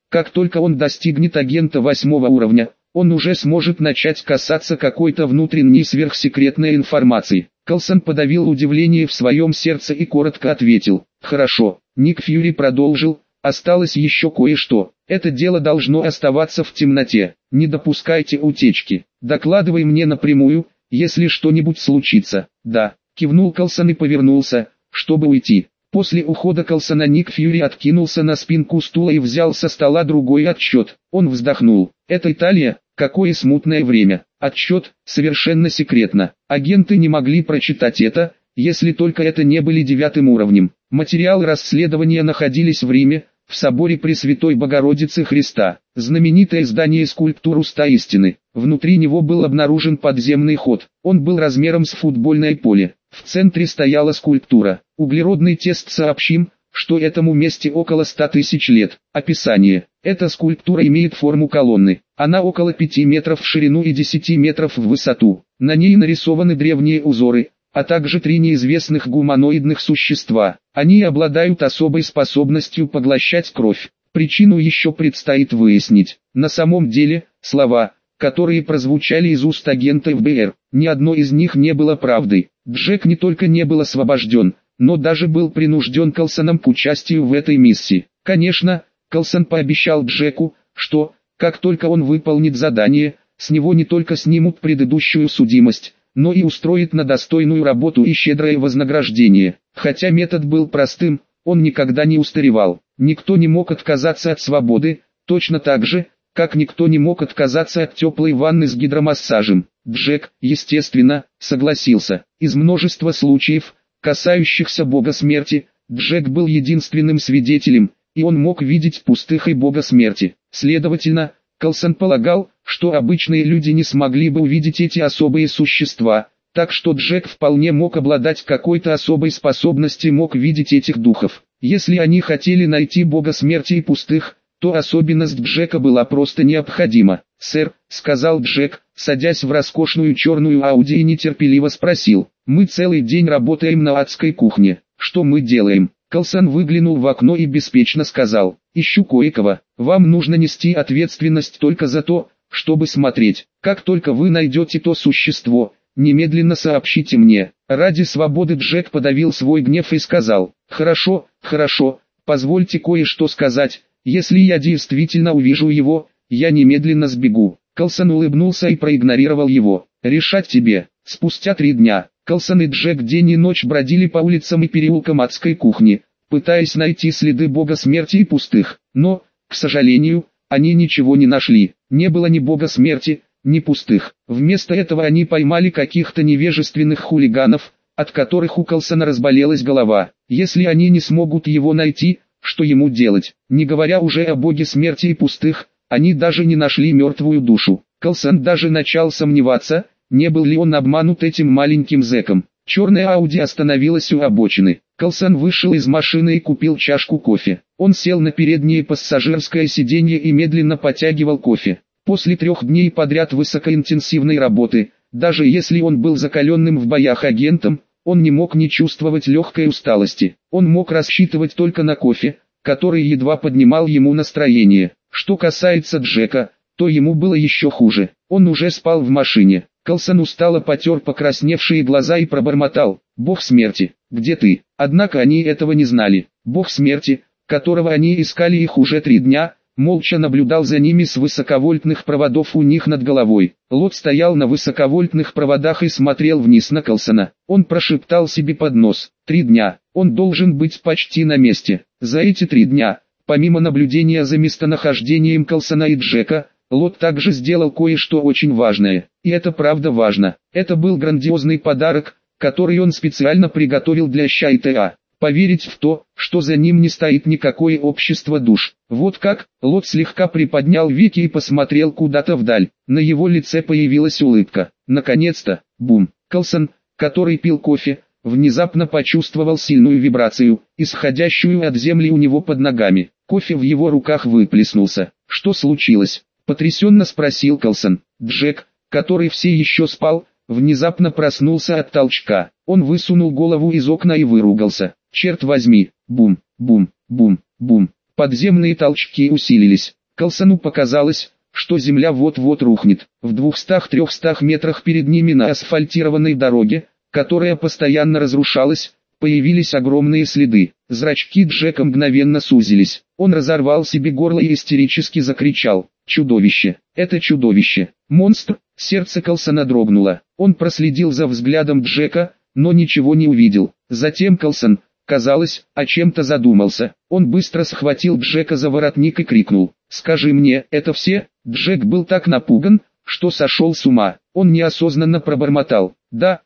Как только он достигнет агента 8-го уровня, он уже сможет начать касаться какой-то внутренней сверхсекретной информации. Калсон подавил удивление в своем сердце и коротко ответил: «Хорошо». Ник Фьюри продолжил: «Осталось еще кое-что. Это дело должно оставаться в темноте. Не допускайте утечки. Докладывай мне напрямую, если что-нибудь случится». «Да», кивнул Калсон и повернулся, чтобы уйти. После ухода Калсона Ник Фьюри откинулся на спинку стула и взял со стола другой отчет. Он вздохнул. «Это Италия, какое смутное время. Отчет совершенно секретно. Агенты не могли прочитать это, если только это не были 9-м уровнем. Материалы расследования находились в Риме, в соборе Пресвятой Богородицы Христа. Знаменитое здание скульптур Уста Истины. Внутри него был обнаружен подземный ход. Он был размером с футбольное поле. В центре стояла скульптура. Углеродный тест сообщим, что этому месте около 100 тысяч лет. Описание. Эта скульптура имеет форму колонны. Она около 5 метров в ширину и 10 метров в высоту. На ней нарисованы древние узоры, а также 3 неизвестных гуманоидных существа. Они обладают особой способностью поглощать кровь. Причину еще предстоит выяснить. На самом деле, слова, которые прозвучали из уст агента ФБР, ни одно из них не было правдой. Джек не только не был освобожден, но даже был принужден Калсоном к участию в этой миссии. Конечно, Калсон пообещал Джеку, что, как только он выполнит задание, с него не только снимут предыдущую судимость, но и устроит на достойную работу и щедрое вознаграждение. Хотя метод был простым, он никогда не устаревал. Никто не мог отказаться от свободы, точно так же, как никто не мог отказаться от теплой ванны с гидромассажем. Джек, естественно, согласился. Из множества случаев, касающихся бога смерти, Джек был единственным свидетелем, и он мог видеть пустых и бога смерти. Следовательно, Калсон полагал, что обычные люди не смогли бы увидеть эти особые существа, так что Джек вполне мог обладать какой-то особой способностью, мог видеть этих духов. Если они хотели найти бога смерти и пустых, то особенность Джека была просто необходима. «Сэр», — сказал Джек, садясь в роскошную черную Ауди и нетерпеливо спросил, «Мы целый день работаем на адской кухне. Что мы делаем?» Калсон выглянул в окно и беспечно сказал, «Ищу кое-кого. Вам нужно нести ответственность только за то, чтобы смотреть. Как только вы найдете то существо, немедленно сообщите мне». Ради свободы Джек подавил свой гнев и сказал, «Хорошо, хорошо, позвольте кое-что сказать. Если я действительно увижу его, я немедленно сбегу». Калсон улыбнулся и проигнорировал его. «Решать тебе». Спустя 3 дня, Калсон и Джек день и ночь бродили по улицам и переулкам адской кухни, пытаясь найти следы бога смерти и пустых. Но, к сожалению, они ничего не нашли. Не было ни бога смерти, ни пустых. Вместо этого они поймали каких-то невежественных хулиганов, от которых у Калсона разболелась голова. Если они не смогут его найти, что ему делать? Не говоря уже о боге смерти и пустых, они даже не нашли мертвую душу. Калсон даже начал сомневаться, не был ли он обманут этим маленьким зэком. Черная Ауди остановилась у обочины. Калсон вышел из машины и купил чашку кофе. Он сел на переднее пассажирское сиденье и медленно потягивал кофе. После 3 дней подряд высокоинтенсивной работы, даже если он был закаленным в боях агентом, он не мог не чувствовать легкой усталости. Он мог рассчитывать только на кофе, который едва поднимал ему настроение. Что касается Джека, то ему было еще хуже. Он уже спал в машине. Калсон устало потер покрасневшие глаза и пробормотал, «Бог смерти, где ты?» Однако они этого не знали. Бог смерти, которого они искали их уже 3 дня, молча наблюдал за ними с высоковольтных проводов у них над головой. Лот стоял на высоковольтных проводах и смотрел вниз на Калсона. Он прошептал себе под нос, 3 дня, он должен быть почти на месте. За эти 3 дня, помимо наблюдения за местонахождением Калсона и Джека, Лот также сделал кое-что очень важное. И это правда важно. Это был грандиозный подарок, который он специально приготовил для Щайта. Поверить в то, что за ним не стоит никакое общество душ. Вот как, Лот слегка приподнял веки и посмотрел куда-то вдаль. На его лице появилась улыбка. Наконец-то, бум. Калсон, который пил кофе, внезапно почувствовал сильную вибрацию, исходящую от земли у него под ногами. Кофе в его руках выплеснулся. Что случилось? Потрясенно спросил Калсон. Джек, который все еще спал, внезапно проснулся от толчка. Он высунул голову из окна и выругался. Черт возьми, бум, бум, бум, бум. Подземные толчки усилились. Калсону показалось, что земля вот-вот рухнет. В 200-300 метрах перед ними на асфальтированной дороге, которая постоянно разрушалась, появились огромные следы. Зрачки Джека мгновенно сузились. Он разорвал себе горло и истерически закричал: «Чудовище! Это чудовище! Монстр!» Сердце Калсона дрогнуло. Он проследил за взглядом Джека, но ничего не увидел. Затем Калсон, казалось, о чем-то задумался. Он быстро схватил Джека за воротник и крикнул: «Скажи мне, это все?» Джек был так напуган, что сошел с ума. Он неосознанно пробормотал: «Да,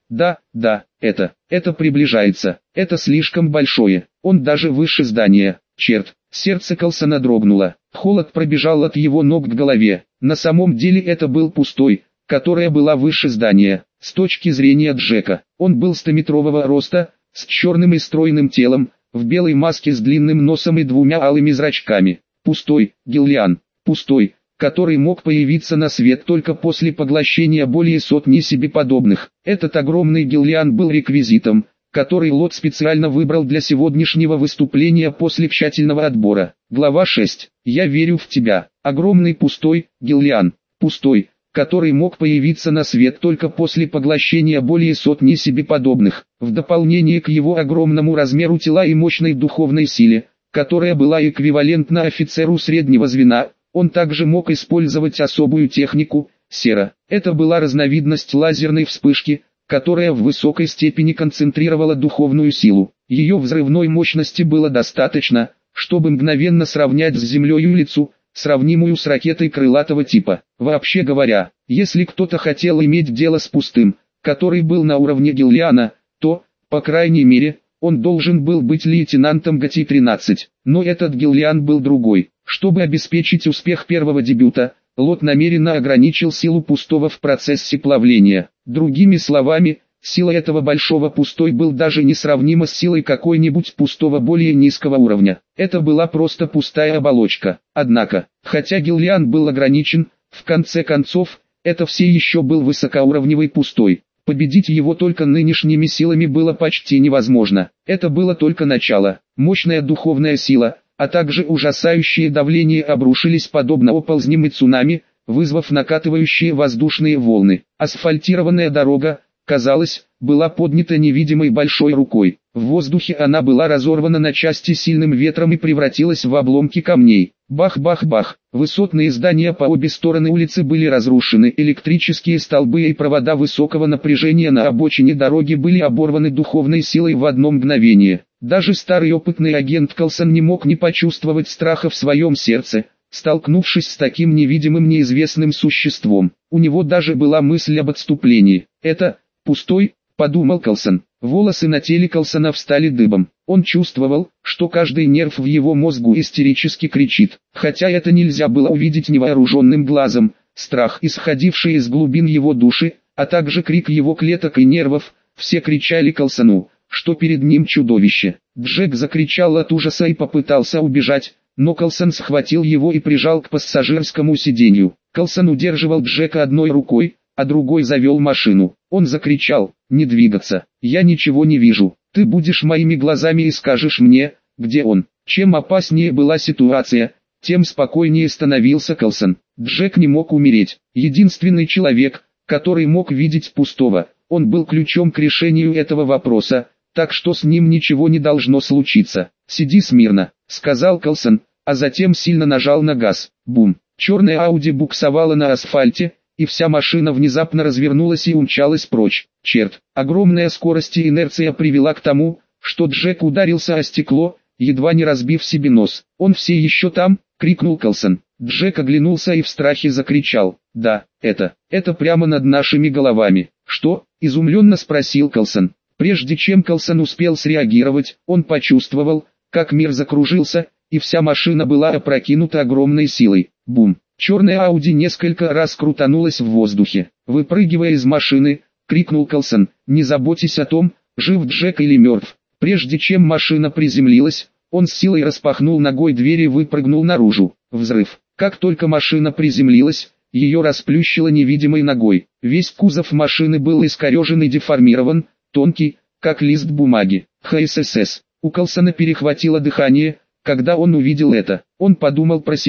это приближается, это слишком большое, он даже выше здания». Черт, сердце Калсона дрогнуло. Холод пробежал от его ног к голове. На самом деле это был пустой, которая была выше здания. С точки зрения Джека, он был 100-метрового роста, с черным и стройным телом, в белой маске с длинным носом и двумя алыми зрачками. Пустой, Гиллиан, пустой, который мог появиться на свет только после поглощения более сотни себе подобных. Этот огромный Гиллиан был реквизитом, который Лот специально выбрал для сегодняшнего выступления после тщательного отбора. Глава 6. «Я верю в тебя». Огромный пустой, Гиллиан, пустой, который мог появиться на свет только после поглощения более сотни себе подобных. В дополнение к его огромному размеру тела и мощной духовной силе, которая была эквивалентна офицеру среднего звена, он также мог использовать особую технику, сера. Это была разновидность лазерной вспышки, которая в высокой степени концентрировала духовную силу. Ее взрывной мощности было достаточно, чтобы мгновенно сравнять с землей улицу, сравнимую с ракетой крылатого типа. Вообще говоря, если кто-то хотел иметь дело с пустым, который был на уровне Гиллиана, то, по крайней мере, он должен был быть лейтенантом ГТ-13. Но этот Гиллиан был другой. Чтобы обеспечить успех первого дебюта, Лот намеренно ограничил силу пустого в процессе плавления. Другими словами, сила этого большого пустой был даже несравнима с силой какой-нибудь пустого более низкого уровня. Это была просто пустая оболочка. Однако, хотя Гиллиан был ограничен, в конце концов, это все еще был высокоуровневый пустой. Победить его только нынешними силами было почти невозможно. Это было только начало. Мощная духовная сила, а также ужасающее давление обрушились подобно оползням и цунами, вызвав накатывающие воздушные волны. Асфальтированная дорога, казалось, была поднята невидимой большой рукой. В воздухе она была разорвана на части сильным ветром и превратилась в обломки камней. Бах-бах-бах. Высотные здания по обе стороны улицы были разрушены. Электрические столбы и провода высокого напряжения на обочине дороги были оборваны духовной силой в одно мгновение. Даже старый опытный агент Калсон не мог не почувствовать страха в своем сердце, столкнувшись с таким невидимым неизвестным существом. У него даже была мысль об отступлении. «Это пустой», — подумал Калсон. Волосы на теле Калсона встали дыбом. Он чувствовал, что каждый нерв в его мозгу истерически кричит. Хотя это нельзя было увидеть невооруженным глазом, страх, исходивший из глубин его души, а также крик его клеток и нервов, все кричали Калсону, что перед ним чудовище. Джек закричал от ужаса и попытался убежать, но Калсон схватил его и прижал к пассажирскому сиденью. Калсон удерживал Джека одной рукой, а другой завел машину. Он закричал: «Не двигаться, я ничего не вижу, ты будешь моими глазами и скажешь мне, где он». Чем опаснее была ситуация, тем спокойнее становился Калсон. Джек не мог умереть. Единственный человек, который мог видеть пустого, он был ключом к решению этого вопроса, так что с ним ничего не должно случиться. «Сиди смирно», — сказал Калсон, а затем сильно нажал на газ. Бум! Черная Ауди буксовала на асфальте, и вся машина внезапно развернулась и умчалась прочь. Черт, огромная скорость и инерция привела к тому, что Джек ударился о стекло, едва не разбив себе нос. «Он все еще там?» — крикнул Калсон. Джек оглянулся и в страхе закричал: «Да, это прямо над нашими головами». «Что?» — изумленно спросил Калсон. Прежде чем Калсон успел среагировать, он почувствовал, как мир закружился, и вся машина была опрокинута огромной силой. Бум! Черная Ауди несколько раз крутанулась в воздухе. Выпрыгивая из машины, крикнул Калсон: «Не заботьтесь о том, жив Джек или мертв». Прежде чем машина приземлилась, он с силой распахнул ногой дверь и выпрыгнул наружу. Взрыв. Как только машина приземлилась, ее расплющило невидимой ногой. Весь кузов машины был искорежен и деформирован, тонкий, как лист бумаги. ХСС. У Калсона перехватило дыхание, когда он увидел это. Он подумал про себя: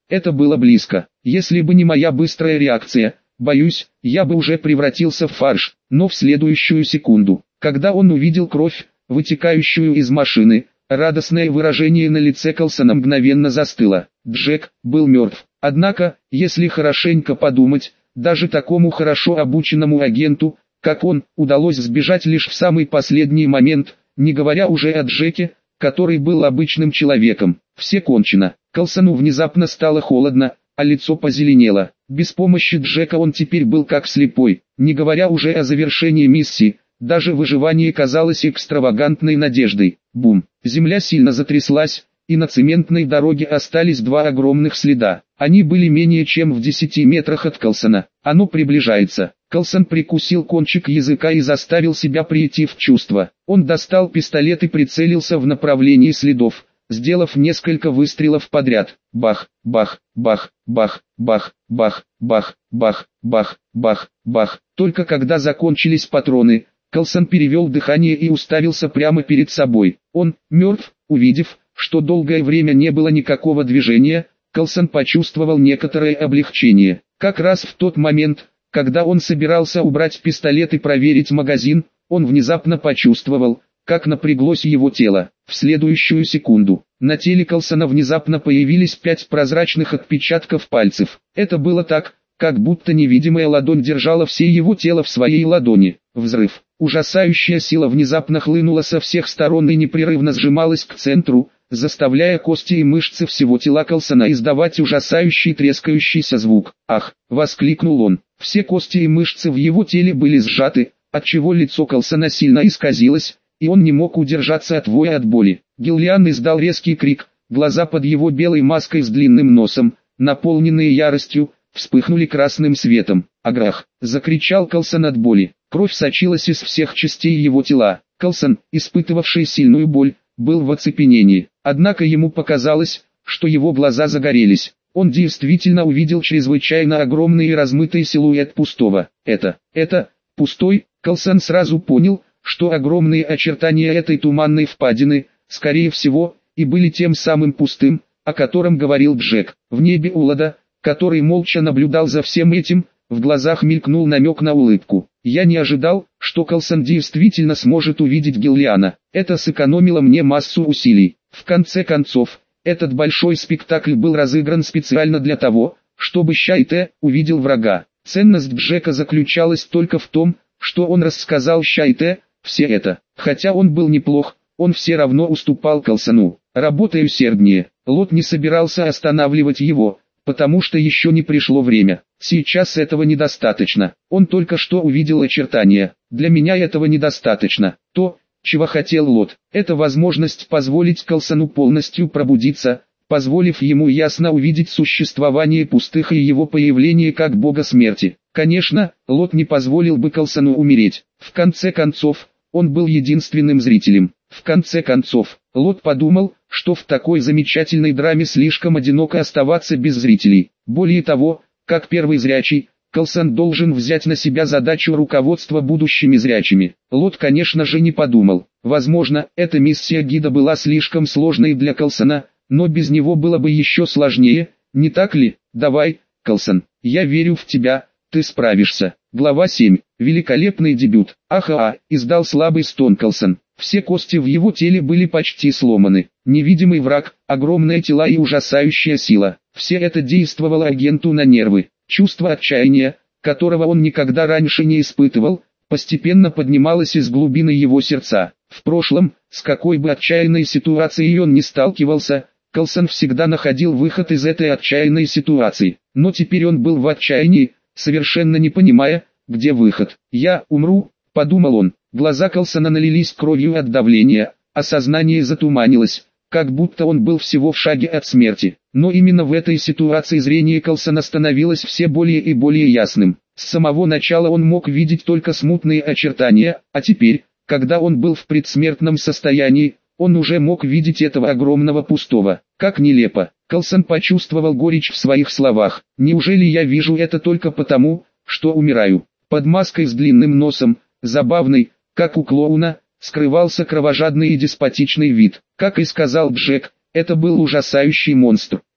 Это было близко. Если бы не моя быстрая реакция, боюсь, я бы уже превратился в фарш. Но в следующую секунду, когда он увидел кровь, вытекающую из машины, радостное выражение на лице Калсона мгновенно застыло. Джек был мертв. Однако, если хорошенько подумать, даже такому хорошо обученному агенту, как он, удалось сбежать лишь в самый последний момент, не говоря уже о Джеке, который был обычным человеком. Все кончено. Калсону внезапно стало холодно, а лицо позеленело. Без помощи Джека он теперь был как слепой, не говоря уже о завершении миссии. Даже выживание казалось экстравагантной надеждой. Бум! Земля сильно затряслась, и на цементной дороге остались два огромных следа. Они были менее чем в 10 метрах от Калсона. Оно приближается. Калсон прикусил кончик языка и заставил себя прийти в чувство. Он достал пистолет и прицелился в направлении следов, сделав несколько выстрелов подряд. Бах, бах, бах, бах, бах, бах, бах, бах, бах, бах, бах. Только когда закончились патроны, Калсон перевел дыхание и уставился прямо перед собой. Он мертв. Увидев, что долгое время не было никакого движения, Калсон почувствовал некоторое облегчение. Как раз в тот момент, когда он собирался убрать пистолет и проверить магазин, он внезапно почувствовал, как напряглось его тело. В следующую секунду, на теле Калсона внезапно появились 5 прозрачных отпечатков пальцев. Это было так, как будто невидимая ладонь держала все его тело в своей ладони. Взрыв. Ужасающая сила внезапно хлынула со всех сторон и непрерывно сжималась к центру, заставляя кости и мышцы всего тела Калсона издавать ужасающий трескающийся звук. «Ах!» — воскликнул он. Все кости и мышцы в его теле были сжаты, отчего лицо Калсона сильно исказилось, и он не мог удержаться от воя от боли. Гиллиан издал резкий крик, глаза под его белой маской с длинным носом, наполненные яростью, вспыхнули красным светом. «Аграх!» — закричал Калсон от боли. Кровь сочилась из всех частей его тела. Калсон, испытывавший сильную боль, был в оцепенении. Однако ему показалось, что его глаза загорелись. Он действительно увидел чрезвычайно огромный и размытый силуэт пустого. Это пустой. Калсон сразу понял, что огромные очертания этой туманной впадины, скорее всего, и были тем самым пустым, о котором говорил Джек. В небе Улада, который молча наблюдал за всем этим, в глазах мелькнул намек на улыбку. Я не ожидал, что Калсон действительно сможет увидеть Гиллиана. Это сэкономило мне массу усилий. В конце концов, этот большой спектакль был разыгран специально для того, чтобы Щайте увидел врага. Ценность Джека заключалась только в том, что он рассказал Щайте все это. Хотя он был неплох, он все равно уступал Калсону. Работая усерднее, Лот не собирался останавливать его, потому что еще не пришло время. Сейчас этого недостаточно. Он только что увидел очертания. Для меня этого недостаточно. То, чего хотел Лот, это возможность позволить Калсону полностью пробудиться, позволив ему ясно увидеть существование пустых и его появление как бога смерти. Конечно, Лот не позволил бы Калсону умереть. В конце концов, он был единственным зрителем. В конце концов, Лот подумал, что в такой замечательной драме слишком одиноко оставаться без зрителей. Более того, как первый зрячий, Калсон должен взять на себя задачу руководства будущими зрячими. Лот, конечно же, не подумал. Возможно, эта миссия гида была слишком сложной для Калсона, но без него было бы еще сложнее, не так ли? Давай, Калсон, я верю в тебя, ты справишься. Глава 7. Великолепный дебют. Аха, издал слабый стон Калсон. Все кости в его теле были почти сломаны. Невидимый враг, огромные тела и ужасающая сила. Все это действовало агенту на нервы. Чувство отчаяния, которого он никогда раньше не испытывал, постепенно поднималось из глубины его сердца. В прошлом, с какой бы отчаянной ситуацией он ни сталкивался, Калсон всегда находил выход из этой отчаянной ситуации. Но теперь он был в отчаянии, совершенно не понимая, где выход. «Я умру», — подумал он. Глаза Калсона налились кровью от давления, а сознание затуманилось, как будто он был всего в шаге от смерти. Но именно в этой ситуации зрение Калсона становилось все более и более ясным. С самого начала он мог видеть только смутные очертания, а теперь, когда он был в предсмертном состоянии, он уже мог видеть этого огромного пустого. Как нелепо. Калсон почувствовал горечь в своих словах. Неужели я вижу это только потому, что умираю? Под маской с длинным носом, забавный, как у клоуна, скрывался кровожадный и деспотичный вид. Как и сказал Джек, это был ужасающий монстр.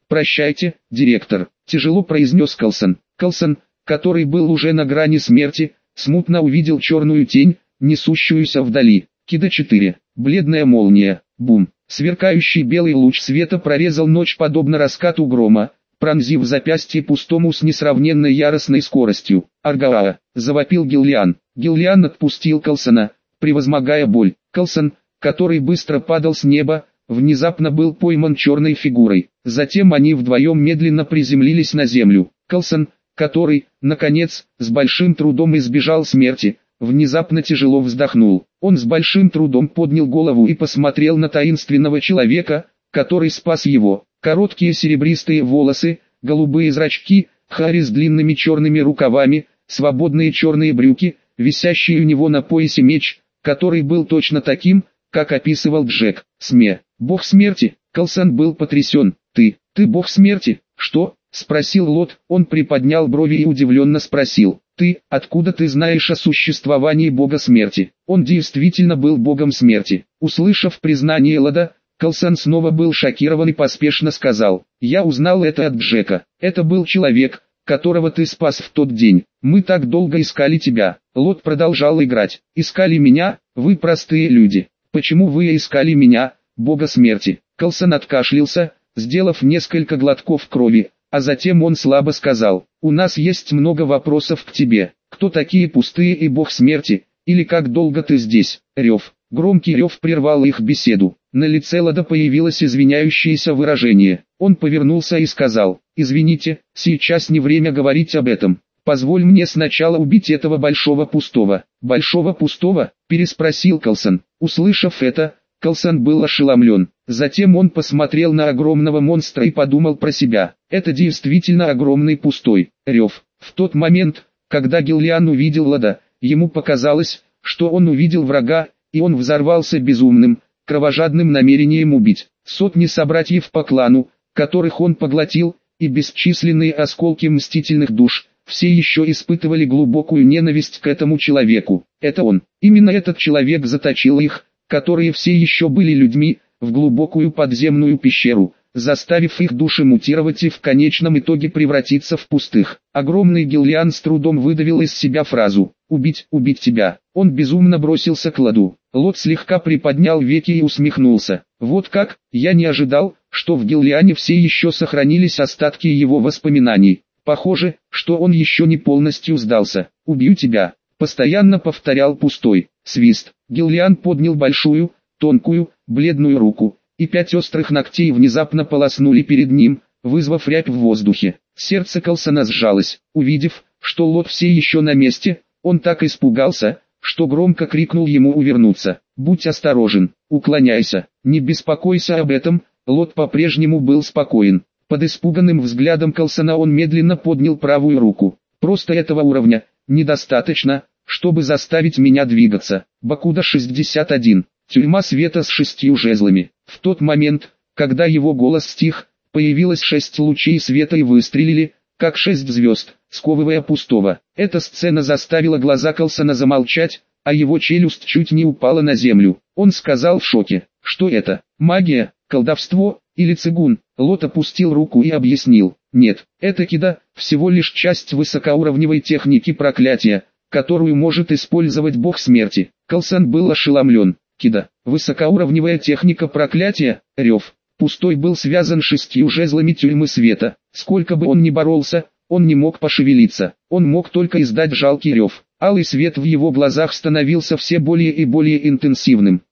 «Прощайте, директор», — тяжело произнес Калсон. Калсон, который был уже на грани смерти, смутно увидел черную тень, несущуюся вдали. Кида 4. Бледная молния. Бум. Сверкающий белый луч света прорезал ночь подобно раскату грома, пронзив запястье пустому с несравненной яростной скоростью. «Аргаа!» — завопил Гиллиан. Гиллиан отпустил Калсона, превозмогая боль. Калсон, который быстро падал с неба, внезапно был пойман черной фигурой. Затем они вдвоем медленно приземлились на землю. Калсон, который, наконец, с большим трудом избежал смерти, внезапно тяжело вздохнул. Он с большим трудом поднял голову и посмотрел на таинственного человека, который спас его. Короткие серебристые волосы, голубые зрачки, хари с длинными черными рукавами, свободные черные брюки, висящий у него на поясе меч, который был точно таким, как описывал Джек. «Сме, бог смерти!» Калсон был потрясен. Ты бог смерти?» «Что?» — спросил Лот. Он приподнял брови и удивленно спросил. Откуда ты знаешь о существовании бога смерти?» Он действительно был богом смерти. Услышав признание Лода, Калсон снова был шокирован и поспешно сказал: «Я узнал это от Джека. Это был человек, которого ты спас в тот день. Мы так долго искали тебя». Лот продолжал играть. «Искали меня? Вы простые люди. Почему вы искали меня, бога смерти?» Калсон откашлялся, сделав несколько глотков крови, а затем он слабо сказал: «У нас есть много вопросов к тебе. Кто такие пустые и бог смерти, или как долго ты здесь?» Рев. Громкий рев прервал их беседу. На лице Лода появилось извиняющееся выражение. Он повернулся и сказал: «Извините, сейчас не время говорить об этом. Позволь мне сначала убить этого большого пустого». «Большого пустого?» – переспросил Калсон. Услышав это, Калсон был ошеломлен. Затем он посмотрел на огромного монстра и подумал про себя: это действительно огромный пустой. Рев. В тот момент, когда Гиллиан увидел Лода, ему показалось, что он увидел врага, и он взорвался безумным, кровожадным намерением убить. Сотни собратьев по клану, которых он поглотил, и бесчисленные осколки мстительных душ, все еще испытывали глубокую ненависть к этому человеку. Это он, именно этот человек заточил их, которые все еще были людьми, в глубокую подземную пещеру, заставив их души мутировать и в конечном итоге превратиться в пустых. Огромный Гиллиан с трудом выдавил из себя фразу: убить тебя». Он безумно бросился к Лоду. Лот слегка приподнял веки и усмехнулся. «Вот как, я не ожидал, что в Гиллиане все еще сохранились остатки его воспоминаний. Похоже, что он еще не полностью сдался. Убью тебя», постоянно повторял пустой. Свист. Гиллиан поднял большую, тонкую, бледную руку, и 5 острых ногтей внезапно полоснули перед ним, вызвав рябь в воздухе. Сердце Калсона сжалось. Увидев, что Лот все еще на месте, он так испугался, что громко крикнул ему увернуться. «Будь осторожен, уклоняйся, не беспокойся об этом». Лот по-прежнему был спокоен. Под испуганным взглядом Калсона он медленно поднял правую руку. «Просто этого уровня недостаточно, чтобы заставить меня двигаться». Бакуда 61. Тюрьма света с 6 жезлами. В тот момент, когда его голос стих, появилось 6 лучей света и выстрелили, как 6 звезд, сковывая пустого. Эта сцена заставила глаза Калсона замолчать, а его челюсть чуть не упала на землю. Он сказал в шоке: «Что это? Магия, колдовство или цигун?» Лот опустил руку и объяснил: «Нет, это кида, всего лишь часть высокоуровневой техники проклятия, которую может использовать бог смерти». Калсон был ошеломлен. Кида, высокоуровневая техника проклятия, рев. Пустой был связан 6 жезлами тюрьмы света. Сколько бы он ни боролся, он не мог пошевелиться. Он мог только издать жалкий рев. Алый свет в его глазах становился все более и более интенсивным.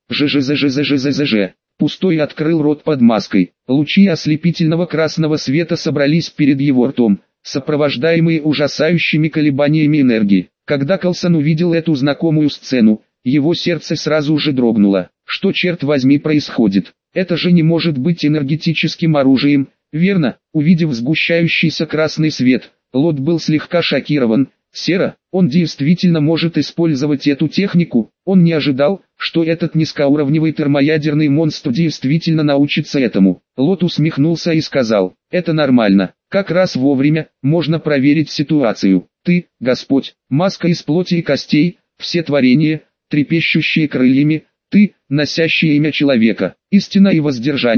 Ж. Пустой открыл рот под маской. Лучи ослепительного красного света собрались перед его ртом, сопровождаемые ужасающими колебаниями энергии. Когда Калсон увидел эту знакомую сцену, его сердце сразу же дрогнуло. Что, черт возьми, происходит? Это же не может быть энергетическим оружием, верно? Увидев сгущающийся красный свет, Лот был слегка шокирован. Сера, он действительно может использовать эту технику. Он не ожидал, что этот низкоуровневый термоядерный монстр действительно научится этому. Лот усмехнулся и сказал: «Это нормально, как раз вовремя, можно проверить ситуацию. Ты, Господь, маска из плоти и костей, все творения, трепещущие крыльями, ты, носящий имя человека, истина и воздержание,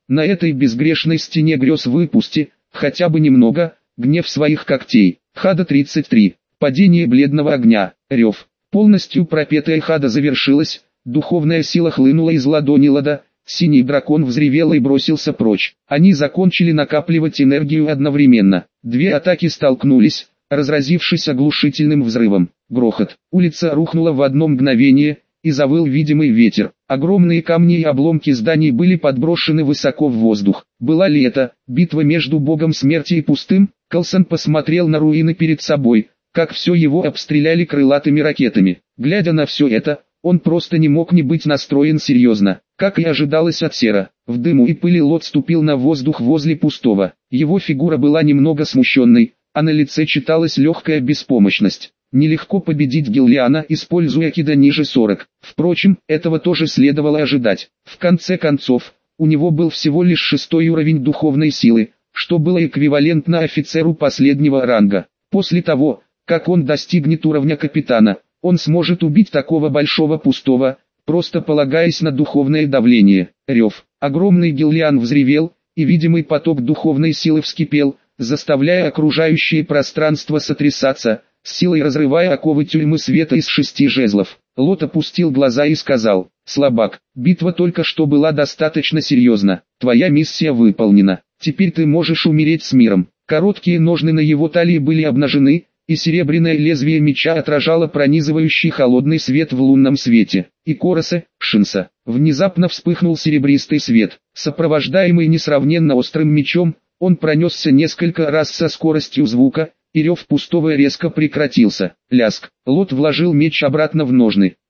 На этой безгрешной стене грез выпусти, хотя бы немного, гнев своих когтей. Хада 33. Падение бледного огня. Рев. Полностью пропетая хада завершилась, духовная сила хлынула из ладони Лада, синий дракон взревел и бросился прочь. Они закончили накапливать энергию одновременно. Две атаки столкнулись, разразившись оглушительным взрывом. Грохот. Улица рухнула в одно мгновение, и завыл видимый ветер. Огромные камни и обломки зданий были подброшены высоко в воздух. Была ли это битва между богом смерти и пустым? Калсон посмотрел на руины перед собой, как все его обстреляли крылатыми ракетами. Глядя на все это, он просто не мог не быть настроен серьезно. Как и ожидалось от Сера, в дыму и пыли Лот ступил на воздух возле пустого. Его фигура была немного смущенной, а на лице читалась легкая беспомощность. Нелегко победить Гиллиана, используя кида ниже 40. Впрочем, этого тоже следовало ожидать. В конце концов, у него был всего лишь 6-й уровень духовной силы, что было эквивалентно офицеру последнего ранга. После того, как он достигнет уровня капитана, он сможет убить такого большого пустого, просто полагаясь на духовное давление. Рев. Огромный Гиллиан взревел, и видимый поток духовной силы вскипел, заставляя окружающее пространство сотрясаться, с силой разрывая оковы тюрьмы света из 6 жезлов. Лот опустил глаза и сказал: «Слабак, битва только что была достаточно серьезна. Твоя миссия выполнена. Теперь ты можешь умереть с миром». Короткие ножны на его талии были обнажены, и серебряное лезвие меча отражало пронизывающий холодный свет в лунном свете. И Коросе, Шинса, внезапно вспыхнул серебристый свет. Сопровождаемый несравненно острым мечом, он пронесся несколько раз со скоростью звука, и рев пустого резко прекратился. Ляск. Лот вложил меч обратно в ножны.